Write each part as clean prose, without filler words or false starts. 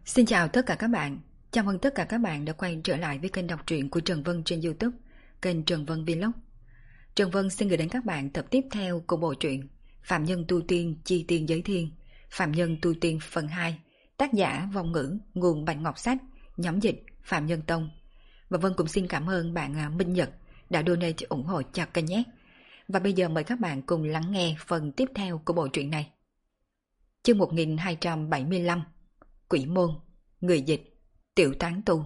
Xin chào tất cả các bạn. Chào mừng tất cả các bạn đã quay trở lại với kênh đọc truyện của Trần Vân trên YouTube, kênh Trần Vân Vlog. Trần Vân xin gửi đến các bạn tập tiếp theo của bộ truyện Phạm Nhân Tu Tiên Chi Tiên Giới Thiên, Phạm Nhân Tu Tiên phần 2, tác giả Vong Ngữ, nguồn Bạch Ngọc Sách, nhóm dịch Phạm Nhân Tông. Và Vân cũng xin cảm ơn bạn Minh Nhật đã donate ủng hộ cho kênh nhé. Và bây giờ mời các bạn cùng lắng nghe phần tiếp theo của bộ truyện này. Chương 1275, Quỷ Môn. Người dịch Tiểu Tán Tu.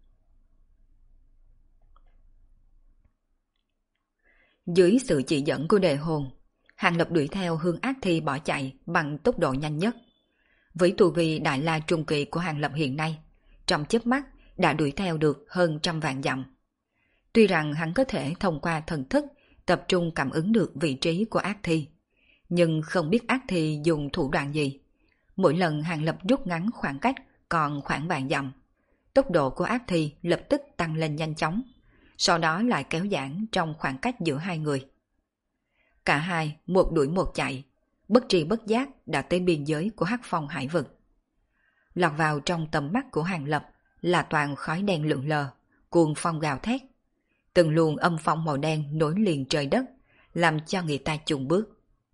Dưới sự chỉ dẫn của đề hồn, Hàng Lập đuổi theo Hương Ác Thi bỏ chạy bằng tốc độ nhanh nhất. Với tu vi đại la trung kỳ của Hàng Lập hiện nay, trong chớp mắt đã đuổi theo được hơn 100.000 dặm. Tuy rằng hắn có thể thông qua thần thức tập trung cảm ứng được vị trí của Ác Thi, nhưng không biết Ác Thi dùng thủ đoạn gì. Mỗi lần Hàng Lập rút ngắn khoảng cách còn khoảng vạn dặm, tốc độ của Ác Thi lập tức tăng lên nhanh chóng, sau đó lại kéo giãn trong khoảng cách giữa hai người. Cả hai một đuổi một chạy, bất tri bất giác đã tới biên giới của Hắc Phong hải vực. Lọt vào trong tầm mắt của Hàng Lập là toàn khói đen lượn lờ, cuồng phong gào thét. Từng luồng âm phong màu đen nối liền trời đất, làm cho người ta chùng bước.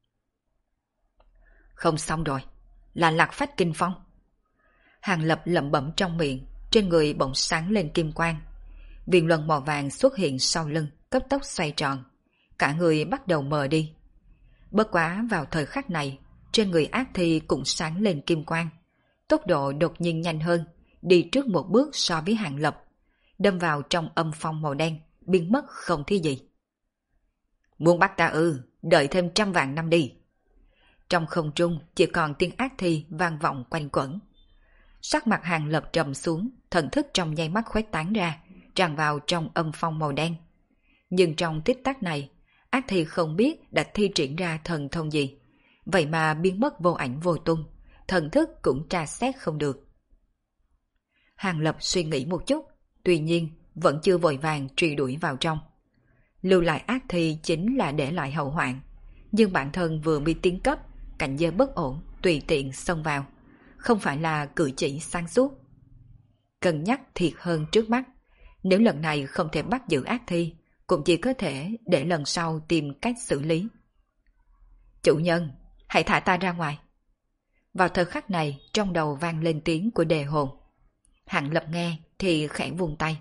Không xong rồi, là Lạc Phách Kinh Phong. Hàng Lập lẩm bẩm trong miệng, trên người bỗng sáng lên kim quang. Viền luân màu vàng xuất hiện sau lưng, cấp tốc xoay tròn. Cả người bắt đầu mờ đi. Bất quá vào thời khắc này, trên người Ác Thi cũng sáng lên kim quang. Tốc độ đột nhiên nhanh hơn, đi trước một bước so với Hàng Lập, đâm vào trong âm phong màu đen, biến mất không thấy gì. Muốn bắt ta ư, đợi thêm 100.000 năm đi. Trong không trung chỉ còn tiếng Ác Thi vang vọng quanh quẩn. Sắc mặt Hàng Lập trầm xuống, thần thức trong nháy mắt khuếch tán ra, tràn vào trong âm phong màu đen. Nhưng trong tích tắc này, Ác Thi không biết đã thi triển ra thần thông gì, vậy mà biến mất vô ảnh vô tung, thần thức cũng tra xét không được. Hàng Lập suy nghĩ một chút, tuy nhiên vẫn chưa vội vàng truy đuổi vào trong. Lưu lại Ác Thi chính là để lại hậu hoạn, nhưng bản thân vừa bị tiến cấp, cảnh giới bất ổn, tùy tiện xông vào, không phải là cử chỉ sáng suốt. Cân nhắc thiệt hơn trước mắt, nếu lần này không thể bắt giữ Ác Thi, cũng chỉ có thể để lần sau tìm cách xử lý. Chủ nhân, hãy thả ta ra ngoài. Vào thời khắc này, trong đầu vang lên tiếng của đề hồn. Hàng Lập nghe thì khẽ vung tay.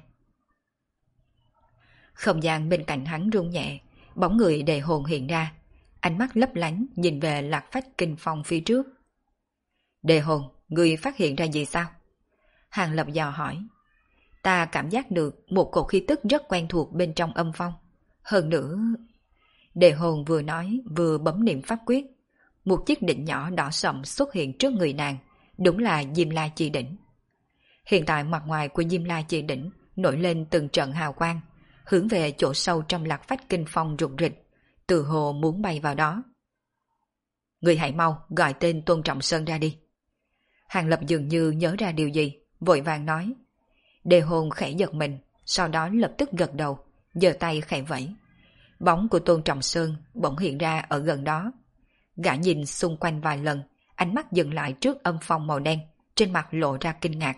Không gian bên cạnh hắn rung nhẹ, bóng người đề hồn hiện ra, ánh mắt lấp lánh nhìn về Lạc Phách Kinh Phong phía trước. Đề hồn, ngươi phát hiện ra gì sao? Hàng Lập dò hỏi. Ta cảm giác được một cột khí tức rất quen thuộc bên trong âm phong. Hơn nữa... Đề hồn vừa nói vừa bấm niệm pháp quyết. Một chiếc đỉnh nhỏ đỏ sậm xuất hiện trước người nàng, đúng là Diêm La Chi Đỉnh. Hiện tại mặt ngoài của Diêm La Chi Đỉnh nổi lên từng trận hào quang, hướng về chỗ sâu trong Lạc Phách Kinh Phong rục rịch, từ hồ muốn bay vào đó. Người hãy mau gọi tên Tôn Trọng Sơn ra đi. Hàng Lập dường như nhớ ra điều gì, vội vàng nói. Đề hồn khẽ giật mình, sau đó lập tức gật đầu, giơ tay khẽ vẫy. Bóng của Tôn Trọng Sơn bỗng hiện ra ở gần đó. Gã nhìn xung quanh vài lần, ánh mắt dừng lại trước âm phong màu đen, trên mặt lộ ra kinh ngạc.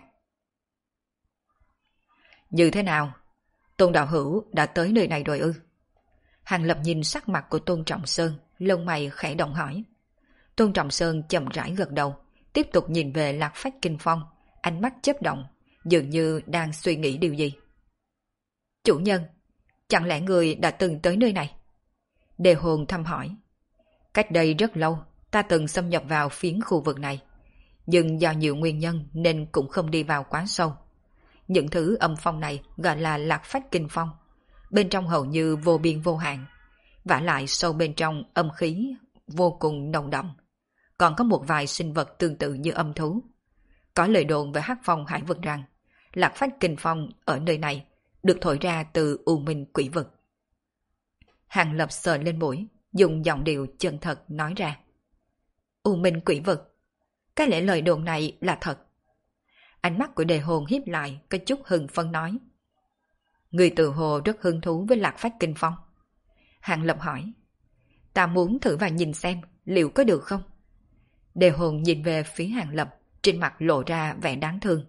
Như thế nào? Tôn đạo hữu đã tới nơi này rồi ư? Hàng Lập nhìn sắc mặt của Tôn Trọng Sơn, lông mày khẽ động hỏi. Tôn Trọng Sơn chậm rãi gật đầu, tiếp tục nhìn về Lạc Phách Kinh Phong, ánh mắt chớp động, dường như đang suy nghĩ điều gì. Chủ nhân, chẳng lẽ người đã từng tới nơi này? Đề hồn thăm hỏi. Cách đây rất lâu, ta từng xâm nhập vào phiến khu vực này, nhưng do nhiều nguyên nhân nên cũng không đi vào quá sâu. Những thứ âm phong này gọi là Lạc Phách Kinh Phong, bên trong hầu như vô biên vô hạn, vả lại sâu bên trong âm khí vô cùng nồng đậm. Còn có một vài sinh vật tương tự như âm thú. Có lời đồn về Hắc Phong hải vực rằng Lạc Phách Kinh Phong ở nơi này được thổi ra từ U Minh quỷ vực. Hàng Lập sờ lên mũi, dùng giọng điệu chân thật nói ra. U Minh quỷ vực? Cái lẽ lời đồn này là thật? Ánh mắt của đề hồn hiếp lại, có chút hưng phấn nói. Người tự hồ rất hứng thú với Lạc Phách Kinh Phong. Hàng Lập hỏi. Ta muốn thử và nhìn xem liệu có được không? Đề hồn nhìn về phía Hàng Lập, trên mặt lộ ra vẻ đáng thương.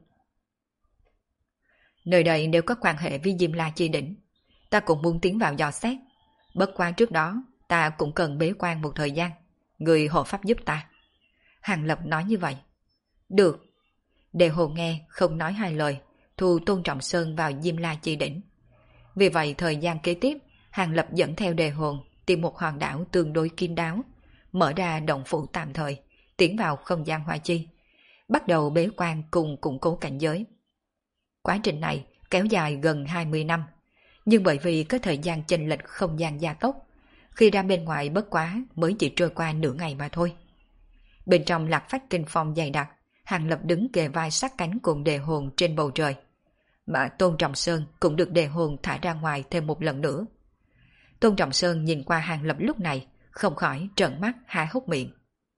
Nơi đây nếu có quan hệ với Diêm La Chi Đỉnh, ta cũng muốn tiến vào dò xét. Bất quá trước đó, ta cũng cần bế quan một thời gian. Người hộ pháp giúp ta. Hàng Lập nói như vậy. Được. Đề Hồ nghe không nói hai lời, thu Tôn Trọng Sơn vào Diêm La Chi Đỉnh. Vì vậy thời gian kế tiếp, Hàng Lập dẫn theo Đề Hồn tìm một hòn đảo tương đối kín đáo, mở ra động phủ tạm thời, tiến vào không gian Hoa Chi, bắt đầu bế quan cùng củng cố cảnh giới. Quá trình này kéo dài gần 20 năm, nhưng bởi vì có thời gian chênh lệch không gian gia tốc, khi ra bên ngoài bất quá mới chỉ trôi qua nửa ngày mà thôi. Bên trong Lạc Phách Kinh Phong dày đặc, Hàng Lập đứng kề vai sát cánh cùng Đề Hồn trên bầu trời, mà Tôn Trọng Sơn cũng được Đề Hồn thả ra ngoài thêm một lần nữa. Tôn Trọng Sơn nhìn qua Hàng Lập lúc này, không khỏi trợn mắt há hốc miệng.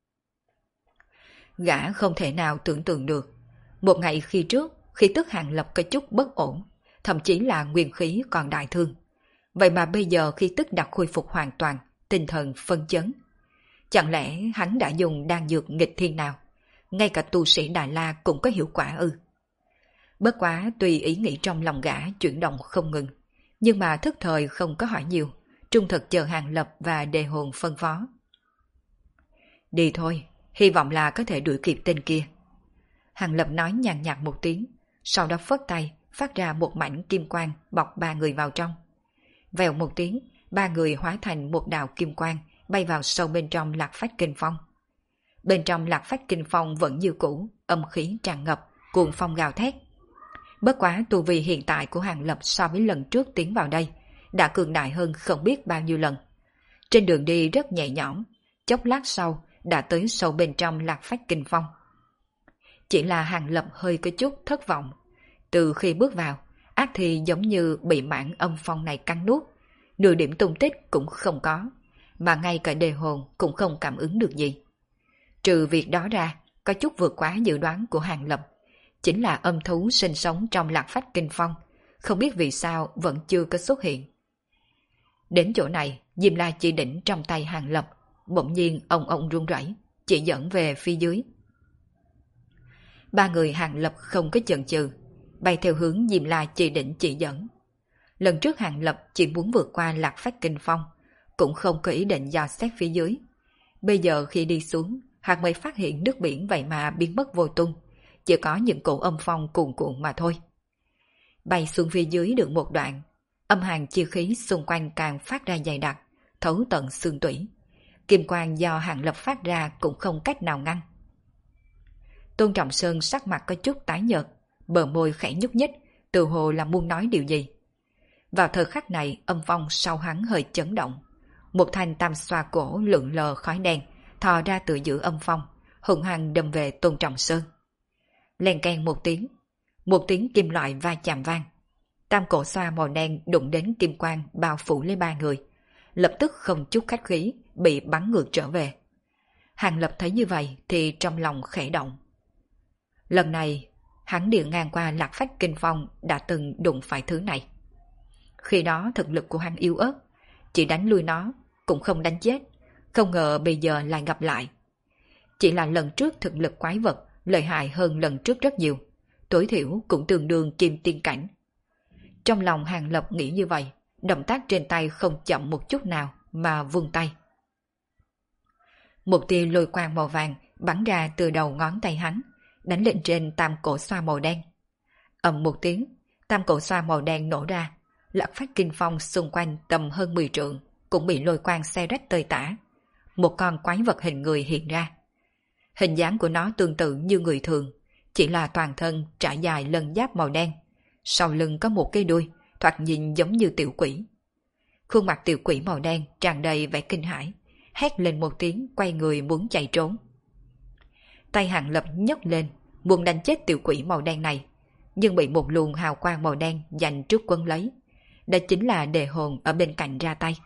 Gã không thể nào tưởng tượng được, một ngày khi trước, khi tức Hàng Lập có chút bất ổn, thậm chí là nguyên khí còn đại thương. Vậy mà bây giờ khi tức đã khôi phục hoàn toàn, tinh thần phân chấn. Chẳng lẽ hắn đã dùng đan dược nghịch thiên nào? Ngay cả tu sĩ Đại La cũng có hiệu quả ư? Bất quá tùy ý nghĩ trong lòng gã chuyển động không ngừng, nhưng mà thức thời không có hỏi nhiều, trung thực chờ Hàng Lập và Đề Hồn phân phó. Đi thôi, hy vọng là có thể đuổi kịp tên kia. Hàng Lập nói nhàn nhạt một tiếng, sau đó phất tay, phát ra một mảnh kim quang bọc ba người vào trong. Vèo một tiếng, ba người hóa thành một đạo kim quang, bay vào sâu bên trong Lạc Phách Kinh Phong. Bên trong Lạc Phách Kinh Phong vẫn như cũ, âm khí tràn ngập, cuồng phong gào thét. Bất quá tu vi hiện tại của Hàng Lập so với lần trước tiến vào đây, đã cường đại hơn không biết bao nhiêu lần. Trên đường đi rất nhẹ nhõm, chốc lát sau đã tới sâu bên trong Lạc Phách Kinh Phong. Chỉ là Hàng Lập hơi có chút thất vọng. Từ khi bước vào, ác thì giống như bị mảng âm phong này cắn nuốt, nửa điểm tung tích cũng không có, mà ngay cả Đề Hồn cũng không cảm ứng được gì. Trừ việc đó ra, có chút vượt quá dự đoán của Hàng Lập, chính là âm thú sinh sống trong Lạc Phách Kinh Phong, không biết vì sao vẫn chưa có xuất hiện. Đến chỗ này, Diêm La Chi Đỉnh trong tay Hàng Lập, bỗng nhiên ông run rẩy, chỉ dẫn về phía dưới. Ba người Hàng Lập không có chần chừ, bay theo hướng Diêm La Chi Đỉnh chỉ dẫn. Lần trước Hàng Lập chỉ muốn vượt qua Lạc Phách Kinh Phong, cũng không có ý định dò xét phía dưới. Bây giờ khi đi xuống, hắn mới phát hiện nước biển vậy mà biến mất vô tung, chỉ có những cổ âm phong cuồn cuộn mà thôi. Bay xuống phía dưới được một đoạn, âm hàn chi khí xung quanh càng phát ra dày đặc, thấu tận xương tủy. Kim quang do Hàng Lập phát ra cũng không cách nào ngăn. Tôn Trọng Sơn sắc mặt có chút tái nhợt, bờ môi khẽ nhúc nhích, tự hồ là muốn nói điều gì. Vào thời khắc này, âm phong sau hắn hơi chấn động. Một thanh tam xoa cổ lượn lờ khói đen, thò ra từ giữa âm phong, hùng hăng đâm về Tôn Trọng Sơn. Len keng một tiếng kim loại va chạm vang. Tam cổ xoa màu đen đụng đến kim quang bao phủ lấy ba người, lập tức không chút khách khí bị bắn ngược trở về. Hàng Lập thấy như vậy thì trong lòng khẽ động. Lần này, hắn đi ngang qua Lạc Phách Kinh Phong đã từng đụng phải thứ này. Khi đó thực lực của hắn yếu ớt, chỉ đánh lui nó, cũng không đánh chết, không ngờ bây giờ lại gặp lại. Chỉ là lần trước thực lực quái vật lợi hại hơn lần trước rất nhiều, tối thiểu cũng tương đương kim tiên cảnh. Trong lòng Hàng Lập nghĩ như vậy, động tác trên tay không chậm một chút nào mà vung tay. Một tia lôi quang màu vàng bắn ra từ đầu ngón tay hắn, đánh lên trên tam cổ xoa màu đen. Ầm một tiếng, tam cổ xoa màu đen nổ ra, Lạc Phách Kinh Phong xung quanh tầm hơn 10 trượng cũng bị lôi quang xé rách tơi tả. Một con quái vật hình người hiện ra. Hình dáng của nó tương tự như người thường, chỉ là toàn thân trải dài lân giáp màu đen, sau lưng có một cái đuôi, thoạt nhìn giống như tiểu quỷ. Khuôn mặt tiểu quỷ màu đen tràn đầy vẻ kinh hãi, hét lên một tiếng quay người muốn chạy trốn. Tay Hàng Lập nhấc lên, muốn đánh chết tiểu quỷ màu đen này, nhưng bị một luồng hào quang màu đen giành trước quân lấy. Đó chính là Đề Hồn ở bên cạnh ra tay.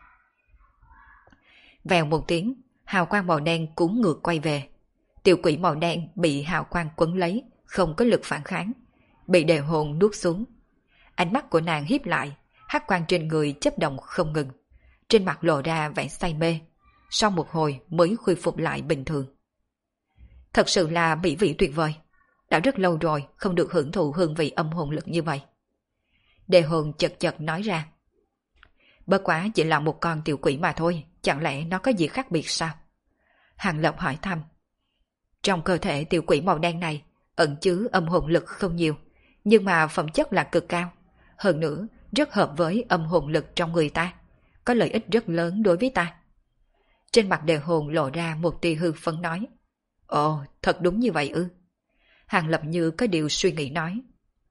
Vèo một tiếng, hào quang màu đen cuốn ngược quay về. Tiểu quỷ màu đen bị hào quang quấn lấy, không có lực phản kháng, bị Đề Hồn nuốt xuống. Ánh mắt của nàng híp lại, hắc quang trên người chớp động không ngừng, trên mặt lộ ra vẻ say mê, sau một hồi mới khôi phục lại bình thường. Thật sự là mỹ vị tuyệt vời, đã rất lâu rồi không được hưởng thụ hương vị âm hồn lực như vậy. Đề hồn chật chật nói ra. Bất quá chỉ là một con tiểu quỷ mà thôi, chẳng lẽ nó có gì khác biệt sao? Hàng Lập hỏi thăm. Trong cơ thể tiểu quỷ màu đen này ẩn chứa âm hồn lực không nhiều, nhưng mà phẩm chất là cực cao. Hơn nữa, rất hợp với âm hồn lực trong người ta, có lợi ích rất lớn đối với ta. Trên mặt Đề hồn lộ ra một tia hư phấn nói. Ồ, thật đúng như vậy ư? Hàng Lập như có điều suy nghĩ nói.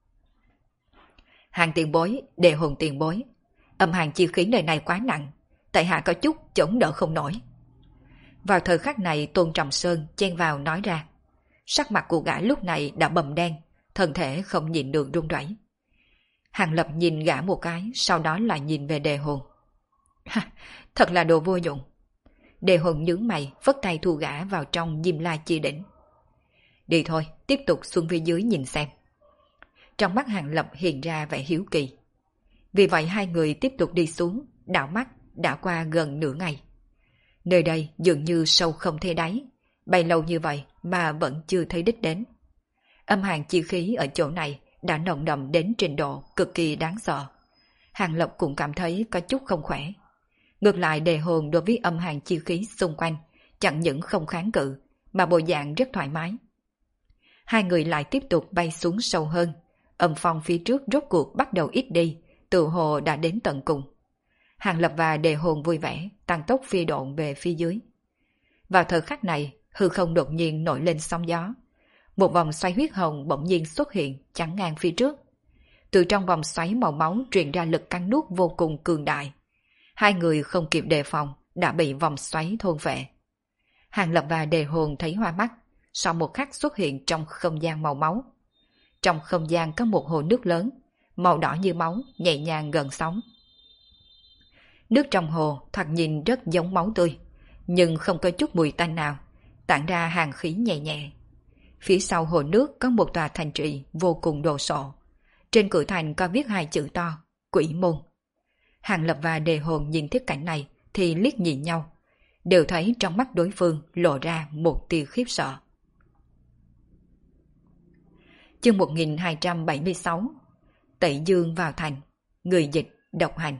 Hàng tiền bối, Đề hồn tiền bối, âm hàn chi khí nơi này quá nặng, tại hạ có chút chống đỡ không nổi. Vào thời khắc này Tôn Trầm Sơn chen vào nói ra. Sắc mặt của gã lúc này đã bầm đen, thân thể không nhịn được run rẩy. Hàng Lập nhìn gã một cái, sau đó lại nhìn về Đề hồn. Thật là đồ vô dụng. Đề hồn nhướng mày, vất tay thu gã vào trong Diêm La Chi Đỉnh. Đi thôi, tiếp tục xuống phía dưới nhìn xem. Trong mắt Hàng Lập hiện ra vẻ hiếu kỳ. Vì vậy hai người tiếp tục đi xuống, đảo mắt đã qua gần nửa ngày. Nơi đây dường như sâu không thấy đáy, bay lâu như vậy mà vẫn chưa thấy đích đến. Âm hàn chi khí ở chỗ này đã nồng đậm đến trình độ cực kỳ đáng sợ. Hàng Lập cũng cảm thấy có chút không khỏe. Ngược lại Đề hồn đối với âm hàn chi khí xung quanh chẳng những không kháng cự mà bộ dạng rất thoải mái. Hai người lại tiếp tục bay xuống sâu hơn. Âm phong phía trước rốt cuộc bắt đầu ít đi, tự hồ đã đến tận cùng. Hàng Lập và Đề hồn vui vẻ tăng tốc phi độn về phía dưới. Vào thời khắc này hư không đột nhiên nổi lên sóng gió. Một vòng xoáy huyết hồng bỗng nhiên xuất hiện chắn ngang phía trước. Từ trong vòng xoáy màu máu truyền ra lực cắn nuốt vô cùng cường đại. Hai người không kịp đề phòng đã bị vòng xoáy thôn phệ. Hàng Lập và Đề hồn thấy hoa mắt, sau một khắc xuất hiện trong không gian màu máu. Trong không gian có một hồ nước lớn, màu đỏ như máu, nhẹ nhàng gần sóng. Nước trong hồ thoạt nhìn rất giống máu tươi, nhưng không có chút mùi tanh nào, tản ra hàn khí nhẹ nhẹ. Phía sau hồ nước có một tòa thành trì vô cùng đồ sộ. Trên cửa thành có viết hai chữ to, Quỷ Môn. Hàng Lập và Đề hồn nhìn thấy cảnh này thì liếc nhìn nhau, đều thấy trong mắt đối phương lộ ra một tia khiếp sợ. Chương 1276 Tẩy Dương vào thành. Người dịch độc hành.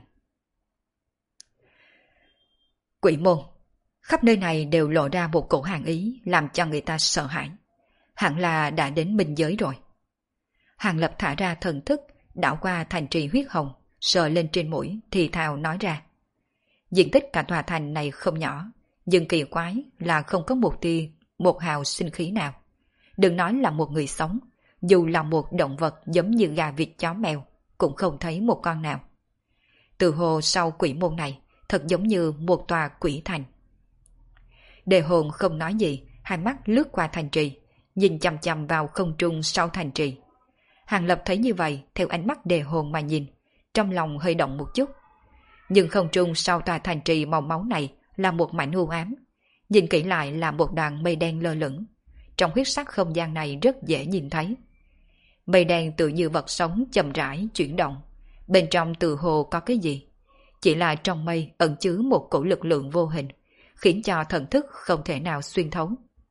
Quỷ Môn. Khắp nơi này đều lộ ra một cổ hàn ý làm cho người ta sợ hãi. Hẳn là đã đến biên giới rồi. Hàng Lập thả ra thần thức, đảo qua thành trì huyết hồng, sờ lên trên mũi thì thào nói ra. Diện tích cả tòa thành này không nhỏ, nhưng kỳ quái là không có một hào sinh khí nào. Đừng nói là một người sống, dù là một động vật giống như gà vịt chó mèo, cũng không thấy một con nào. Từ hồ sau quỷ môn này, thật giống như một tòa quỷ thành. Đề hồn không nói gì, hai mắt lướt qua thành trì, nhìn chằm chằm vào không trung sau thành trì. Hàng Lập thấy như vậy, theo ánh mắt đề hồn mà nhìn, trong lòng hơi động một chút. Nhưng không trung sau tòa thành trì màu máu này là một mảnh u ám, nhìn kỹ lại là một đoàn mây đen lơ lửng. Trong huyết sắc không gian này rất dễ nhìn thấy. Mây đen tự như vật sống chậm rãi chuyển động, bên trong từ hồ có cái gì? Chỉ là trong mây ẩn chứa một cổ lực lượng vô hình, khiến cho thần thức không thể nào xuyên thấu.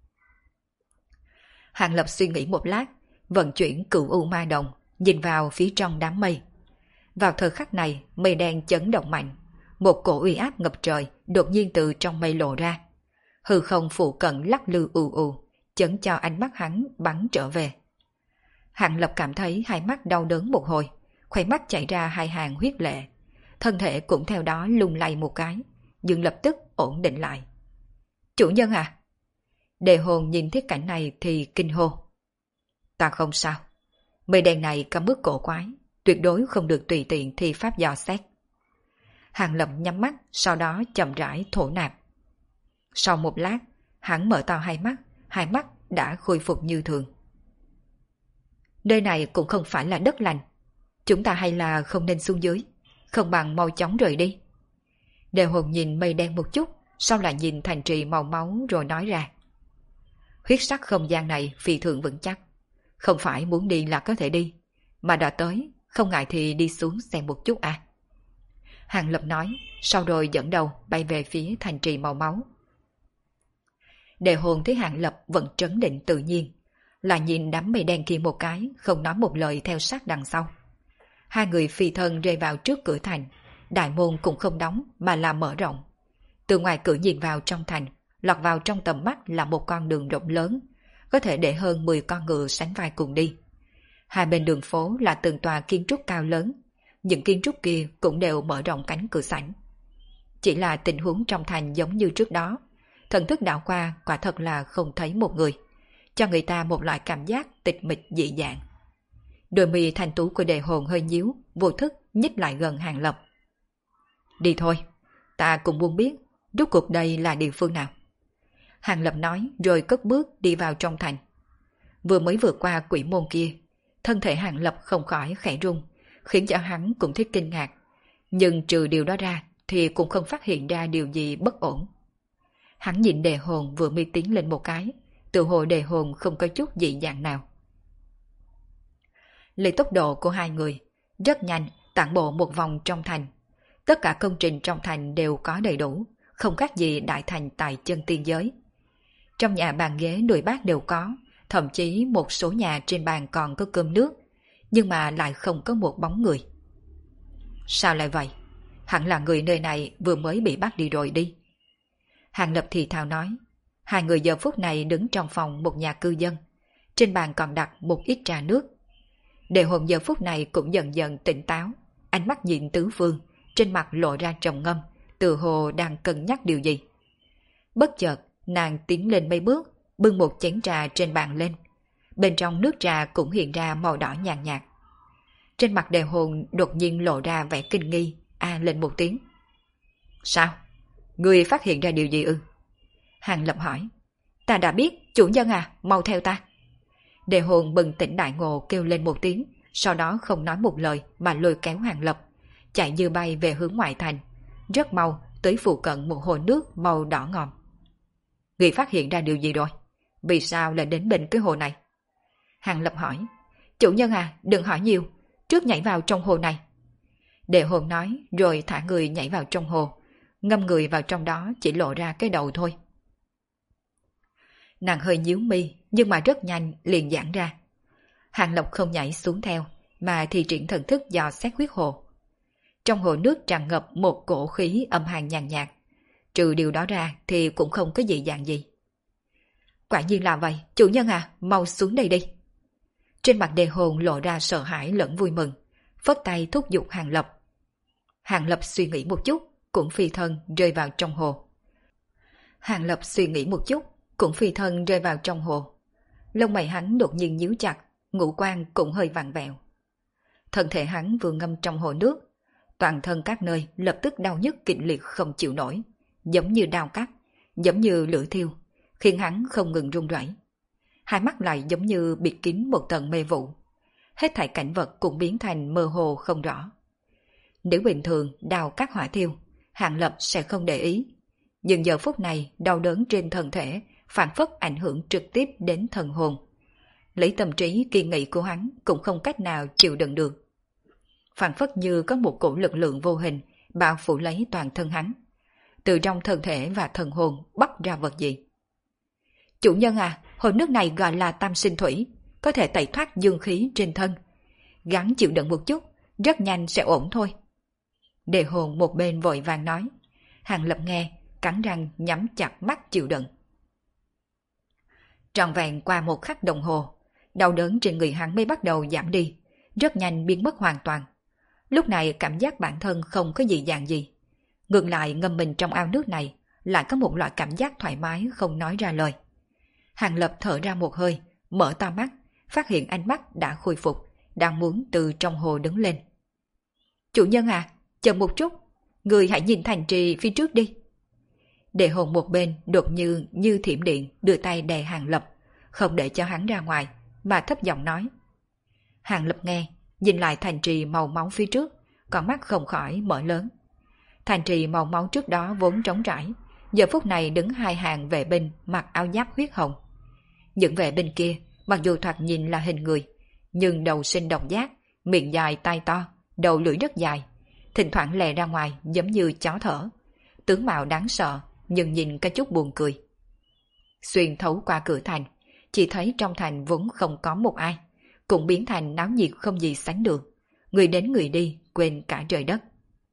Hàng Lập suy nghĩ một lát, vận chuyển Cửu U Ma Đồng, nhìn vào phía trong đám mây. Vào thời khắc này, mây đen chấn động mạnh, một cổ uy áp ngập trời đột nhiên từ trong mây lộ ra. Hư không phụ cận lắc lư ù ù, chấn cho ánh mắt hắn bắn trở về. Hàng Lập cảm thấy hai mắt đau đớn một hồi, khóe mắt chảy ra hai hàng huyết lệ. Thân thể cũng theo đó lung lay một cái, nhưng lập tức ổn định lại. Chủ nhân à? Đề hồn nhìn thấy cảnh này thì kinh hô. Ta không sao. Mây đen này có mức cổ quái, tuyệt đối không được tùy tiện thi pháp dò xét. Hàng Lập nhắm mắt, sau đó chậm rãi thổ nạp. Sau một lát, hắn mở to hai mắt đã khôi phục như thường. Nơi này cũng không phải là đất lành. Chúng ta hay là không nên xuống dưới, không bằng mau chóng rời đi. Đề hồn nhìn mây đen một chút, sau lại nhìn thành trì màu máu rồi nói ra. Huyết sắc không gian này phi thường vững chắc, không phải muốn đi là có thể đi, mà đã tới, không ngại thì đi xuống xem một chút à. Hàng Lập nói, sau rồi dẫn đầu bay về phía thành trì màu máu. Đề hồn thấy Hàng Lập vẫn trấn định tự nhiên, là nhìn đám mây đen kia một cái, không nói một lời theo sát đằng sau. Hai người phi thân rơi vào trước cửa thành, đại môn cũng không đóng mà là mở rộng. Từ ngoài cửa nhìn vào trong thành, lọt vào trong tầm mắt là một con đường rộng lớn, có thể để hơn 10 con ngựa sánh vai cùng đi. Hai bên đường phố là từng tòa kiến trúc cao lớn, những kiến trúc kia cũng đều mở rộng cánh cửa sảnh. Chỉ là tình huống trong thành giống như trước đó, thần thức đảo qua quả thật là không thấy một người, cho người ta một loại cảm giác tịch mịch dị dạng. Đôi mi thanh tú của Đề Hồn hơi nhíu, vô thức nhích lại gần Hàng Lập. Đi thôi, ta cũng muốn biết rốt cuộc đây là địa phương nào. Hàng Lập nói rồi cất bước đi vào trong thành. Vừa mới vượt qua quỷ môn kia, thân thể Hàng Lập không khỏi khẽ rung, khiến cho hắn cũng thấy kinh ngạc. Nhưng trừ điều đó ra thì cũng không phát hiện ra điều gì bất ổn. Hắn nhìn Đề Hồn vừa mới tiến lên một cái, tự hồ Đề Hồn không có chút dị dạng nào. Lấy tốc độ của hai người, rất nhanh tản bộ một vòng trong thành. Tất cả công trình trong thành đều có đầy đủ, không khác gì đại thành tại chân tiên giới. Trong nhà bàn ghế nồi bát đều có, thậm chí một số nhà trên bàn còn có cơm nước, nhưng mà lại không có một bóng người. Sao lại vậy? Hẳn là người nơi này vừa mới bị bắt đi rồi đi. Hàng Lập thì thào nói. Hai người giờ phút này đứng trong phòng một nhà cư dân, trên bàn còn đặt một ít trà nước. Đề Hồn giờ phút này cũng dần dần tỉnh táo, ánh mắt nhìn tứ phương, trên mặt lộ ra trầm ngâm, tự hồ đang cân nhắc điều gì. Bất chợt, nàng tiến lên mấy bước, bưng một chén trà trên bàn lên. Bên trong nước trà cũng hiện ra màu đỏ nhàn nhạt. Trên mặt Đề Hồn đột nhiên lộ ra vẻ kinh nghi, lên một tiếng. Sao? Ngươi phát hiện ra điều gì ư? Hàng Lập hỏi. Ta đã biết, chủ nhân à, mau theo ta. Đề Hồn bừng tỉnh đại ngộ kêu lên một tiếng, sau đó không nói một lời mà lôi kéo Hàng Lập, chạy như bay về hướng ngoại thành. Rất mau tới phụ cận một hồ nước màu đỏ ngòm. Ngươi phát hiện ra điều gì rồi? Vì sao lại đến bên cái hồ này? Hàng Lập hỏi. Chủ nhân à, đừng hỏi nhiều, trước nhảy vào trong hồ này. Đề Hồn nói rồi thả người nhảy vào trong hồ, ngâm người vào trong đó chỉ lộ ra cái đầu thôi. Nàng hơi nhíu mi nhưng mà rất nhanh liền giãn ra. Hàng Lập không nhảy xuống theo mà thì triển thần thức dò xét huyết hồ. Trong hồ nước tràn ngập một cổ khí âm hàn nhàn nhạt, trừ điều đó ra thì cũng không có dị dạng gì. Quả nhiên là vậy, chủ nhân à, mau xuống đây đi. Trên mặt Đề Hồn lộ ra sợ hãi lẫn vui mừng, phất tay thúc giục Hàng Lập. Hàng Lập suy nghĩ một chút, cũng phi thân rơi vào trong hồ. Hàng Lập suy nghĩ một chút, cũng phi thân rơi vào trong hồ. Lông mày hắn đột nhiên nhíu chặt, ngũ quan cũng hơi vặn vẹo. Thân thể hắn vừa ngâm trong hồ nước, toàn thân các nơi lập tức đau nhức kịch liệt không chịu nổi, giống như đao cắt, giống như lửa thiêu, khiến hắn không ngừng run rẩy. Hai mắt lại giống như bịt kín một tầng mê vụ. Hết thảy cảnh vật cũng biến thành mơ hồ không rõ. Nếu bình thường đào cắt hỏa thiêu, Hàng Lập sẽ không để ý. Nhưng giờ phút này đau đớn trên thân thể phản phất ảnh hưởng trực tiếp đến thần hồn. Lấy tâm trí kiên nghị của hắn cũng không cách nào chịu đựng được. Phản phất như có một cổ lực lượng vô hình bao phủ lấy toàn thân hắn. Từ trong thân thể và thần hồn bắt ra vật gì. Chủ nhân à, hồ nước này gọi là Tam Sinh Thủy, có thể tẩy thoát dương khí trên thân. Gắng chịu đựng một chút, rất nhanh sẽ ổn thôi. Đề Hồn một bên vội vàng nói. Hàng Lập nghe, cắn răng nhắm chặt mắt chịu đựng. Trọn vẹn qua một khắc đồng hồ, đau đớn trên người hắn mới bắt đầu giảm đi, rất nhanh biến mất hoàn toàn. Lúc này cảm giác bản thân không có dị dạng gì. Ngược lại ngâm mình trong ao nước này, lại có một loại cảm giác thoải mái không nói ra lời. Hàng Lập thở ra một hơi, mở to mắt, phát hiện ánh mắt đã khôi phục, đang muốn từ trong hồ đứng lên. Chủ nhân à, chờ một chút, người hãy nhìn thành trì phía trước đi. Đề Hồn một bên đột như thiểm điện đưa tay đè Hàng Lập, không để cho hắn ra ngoài, mà thấp giọng nói. Hàng Lập nghe, nhìn lại thành trì màu máu phía trước, con mắt không khỏi mở lớn. Thành trì màu máu trước đó vốn trống trải, giờ phút này đứng hai hàng vệ binh mặc áo giáp huyết hồng. Những vệ binh kia, mặc dù thoạt nhìn là hình người, nhưng đầu sinh độc giác, miệng dài tai to, đầu lưỡi rất dài, thỉnh thoảng lè ra ngoài giống như chó thở. Tướng mạo đáng sợ, nhưng nhìn có chút buồn cười. Xuyên thấu qua cửa thành, chỉ thấy trong thành vốn không có một ai, cũng biến thành náo nhiệt không gì sánh được, người đến người đi, quên cả trời đất.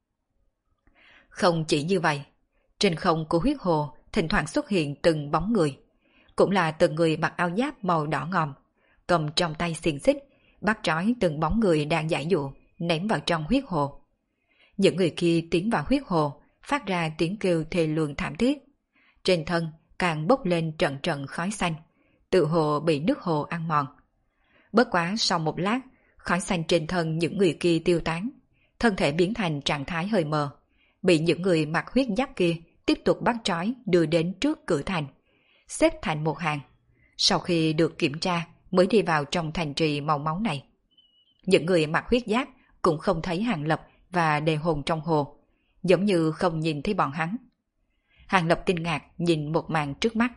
Không chỉ như vậy, trên không của huyết hồ thỉnh thoảng xuất hiện từng bóng người, cũng là từng người mặc áo giáp màu đỏ ngòm, cầm trong tay xiềng xích, bắt trói từng bóng người đang giãy giụa, ném vào trong huyết hồ. Những người kia tiến vào huyết hồ, phát ra tiếng kêu thê lương thảm thiết. Trên thân càng bốc lên trận trận khói xanh, tự hồ bị nước hồ ăn mòn. Bất quá sau một lát, khói xanh trên thân những người kia tiêu tán, thân thể biến thành trạng thái hơi mờ, bị những người mặc huyết giáp kia tiếp tục bắt trói đưa đến trước cửa thành, xếp thành một hàng. Sau khi được kiểm tra mới đi vào trong thành trì màu máu này. Những người mặc huyết giáp cũng không thấy Hàng Lập và Đề Hồn trong hồ, giống như không nhìn thấy bọn hắn. Hàng Lập kinh ngạc nhìn một màn trước mắt.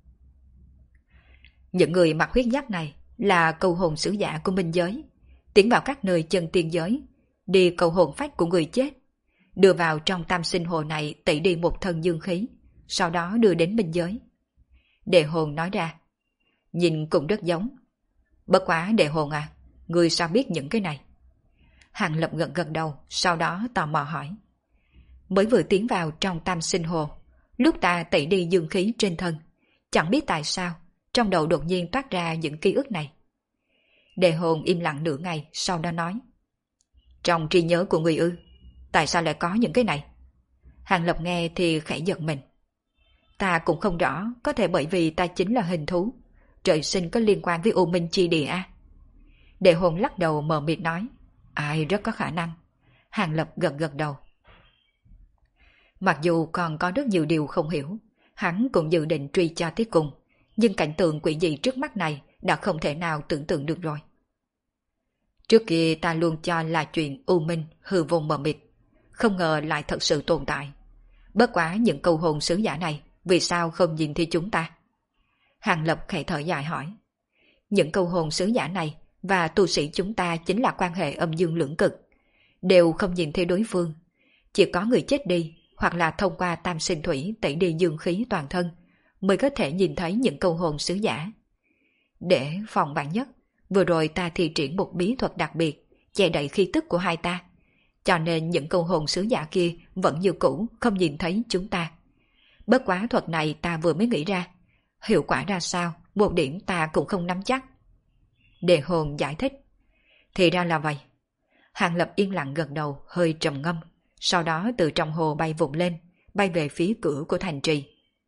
Những người mặc huyết giáp này là cầu hồn sứ giả của minh giới, tiến vào các nơi chân tiên giới, đi cầu hồn phách của người chết, đưa vào trong tam sinh hồ này tẩy đi một thân dương khí, sau đó đưa đến minh giới. Đề Hồn nói ra, nhìn cũng rất giống. Bất quá Đề Hồn à, ngươi sao biết những cái này? Hàng Lập gật gật đầu, sau đó tò mò hỏi. Mới vừa tiến vào trong tam sinh hồ, lúc ta tẩy đi dương khí trên thân, chẳng biết tại sao trong đầu đột nhiên toát ra những ký ức này. Đề Hồn im lặng nửa ngày, sau đó nói, trong trí nhớ của người ư, tại sao lại có những cái này? Hàng Lập nghe thì khẽ giật mình. Ta cũng không rõ, có thể bởi vì ta chính là hình thú, trời sinh có liên quan với U Minh Chi Địa a. Đề Hồn lắc đầu mờ mịt nói, ai rất có khả năng. Hàng Lập gật gật đầu. Mặc dù còn có rất nhiều điều không hiểu, hắn cũng dự định truy cho tới cùng, nhưng cảnh tượng quỷ dị trước mắt này đã không thể nào tưởng tượng được rồi. Trước kia ta luôn cho là chuyện U Minh hư vô mờ mịt, không ngờ lại thật sự tồn tại. Bất quá những câu hồn sứ giả này vì sao không nhìn thấy chúng ta? Hàng Lập khẽ thở dài hỏi. Những câu hồn sứ giả này và tu sĩ chúng ta chính là quan hệ âm dương lưỡng cực, đều không nhìn thấy đối phương. Chỉ có người chết đi hoặc là thông qua tam sinh thủy tẩy đi dương khí toàn thân mới có thể nhìn thấy những câu hồn sứ giả. Để phòng vạn nhất, vừa rồi ta thi triển một bí thuật đặc biệt che đậy khí tức của hai ta, cho nên những câu hồn sứ giả kia vẫn như cũ không nhìn thấy chúng ta. Bất quá thuật này ta vừa mới nghĩ ra, hiệu quả ra sao một điểm ta cũng không nắm chắc. Đề Hồn giải thích. Thì ra là vậy. Hàng Lập yên lặng gật đầu, hơi trầm ngâm, sau đó từ trong hồ bay vụt lên, bay về phía cửa của thành trì.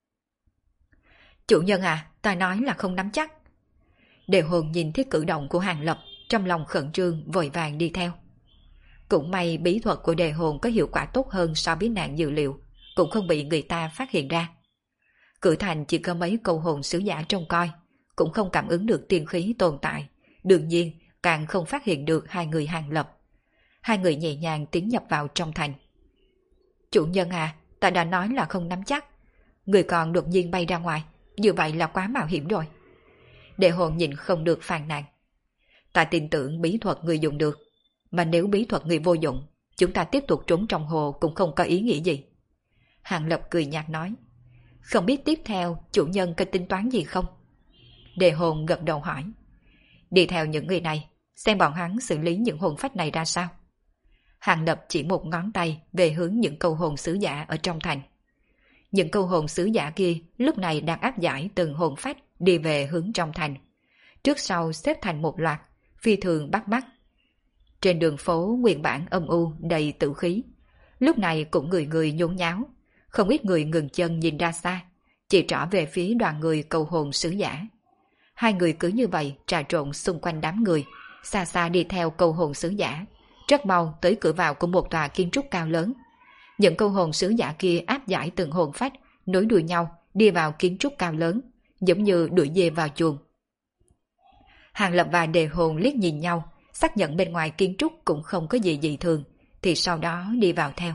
Chủ nhân à, ta nói là không nắm chắc. Đề Hồn nhìn thấy cử động của Hàng Lập, trong lòng khẩn trương vội vàng đi theo. Cũng may bí thuật của Đề Hồn có hiệu quả tốt hơn so với nàng dự liệu, cũng không bị người ta phát hiện ra. Cửa thành chỉ có mấy câu hồn sứ giả trông coi, cũng không cảm ứng được tiên khí tồn tại, đương nhiên càng không phát hiện được hai người Hàng Lập. Hai người nhẹ nhàng tiến nhập vào trong thành. Chủ nhân à, ta đã nói là không nắm chắc. Người còn đột nhiên bay ra ngoài, như vậy là quá mạo hiểm rồi. Đề Hồn nhìn không được phàn nàn. Ta tin tưởng bí thuật người dùng được, mà nếu bí thuật người vô dụng, chúng ta tiếp tục trốn trong hồ cũng không có ý nghĩa gì. Hàng Lập cười nhạt nói. Không biết tiếp theo chủ nhân có tính toán gì không? Đề Hồn gật đầu hỏi. Đi theo những người này, xem bọn hắn xử lý những hồn phách này ra sao. Hàng Lập chỉ một ngón tay về hướng những câu hồn sứ giả ở trong thành. Những câu hồn sứ giả kia lúc này đang áp giải từng hồn phách đi về hướng trong thành. Trước sau xếp thành một loạt, phi thường bắt mắt. Trên đường phố nguyên bản âm u đầy tử khí, lúc này cũng người người nhốn nháo, không ít người ngừng chân nhìn ra xa, chỉ trỏ về phía đoàn người cầu hồn sứ giả. Hai người cứ như vậy trà trộn xung quanh đám người, xa xa đi theo cầu hồn sứ giả, rất mau tới cửa vào của một tòa kiến trúc cao lớn. Những câu hồn sứ giả kia áp giải từng hồn phách, nối đuôi nhau đi vào kiến trúc cao lớn, giống như đuổi dê vào chuồng. Hàng Lập và Đề Hồn liếc nhìn nhau, xác nhận bên ngoài kiến trúc cũng không có gì dị thường, thì sau đó đi vào theo.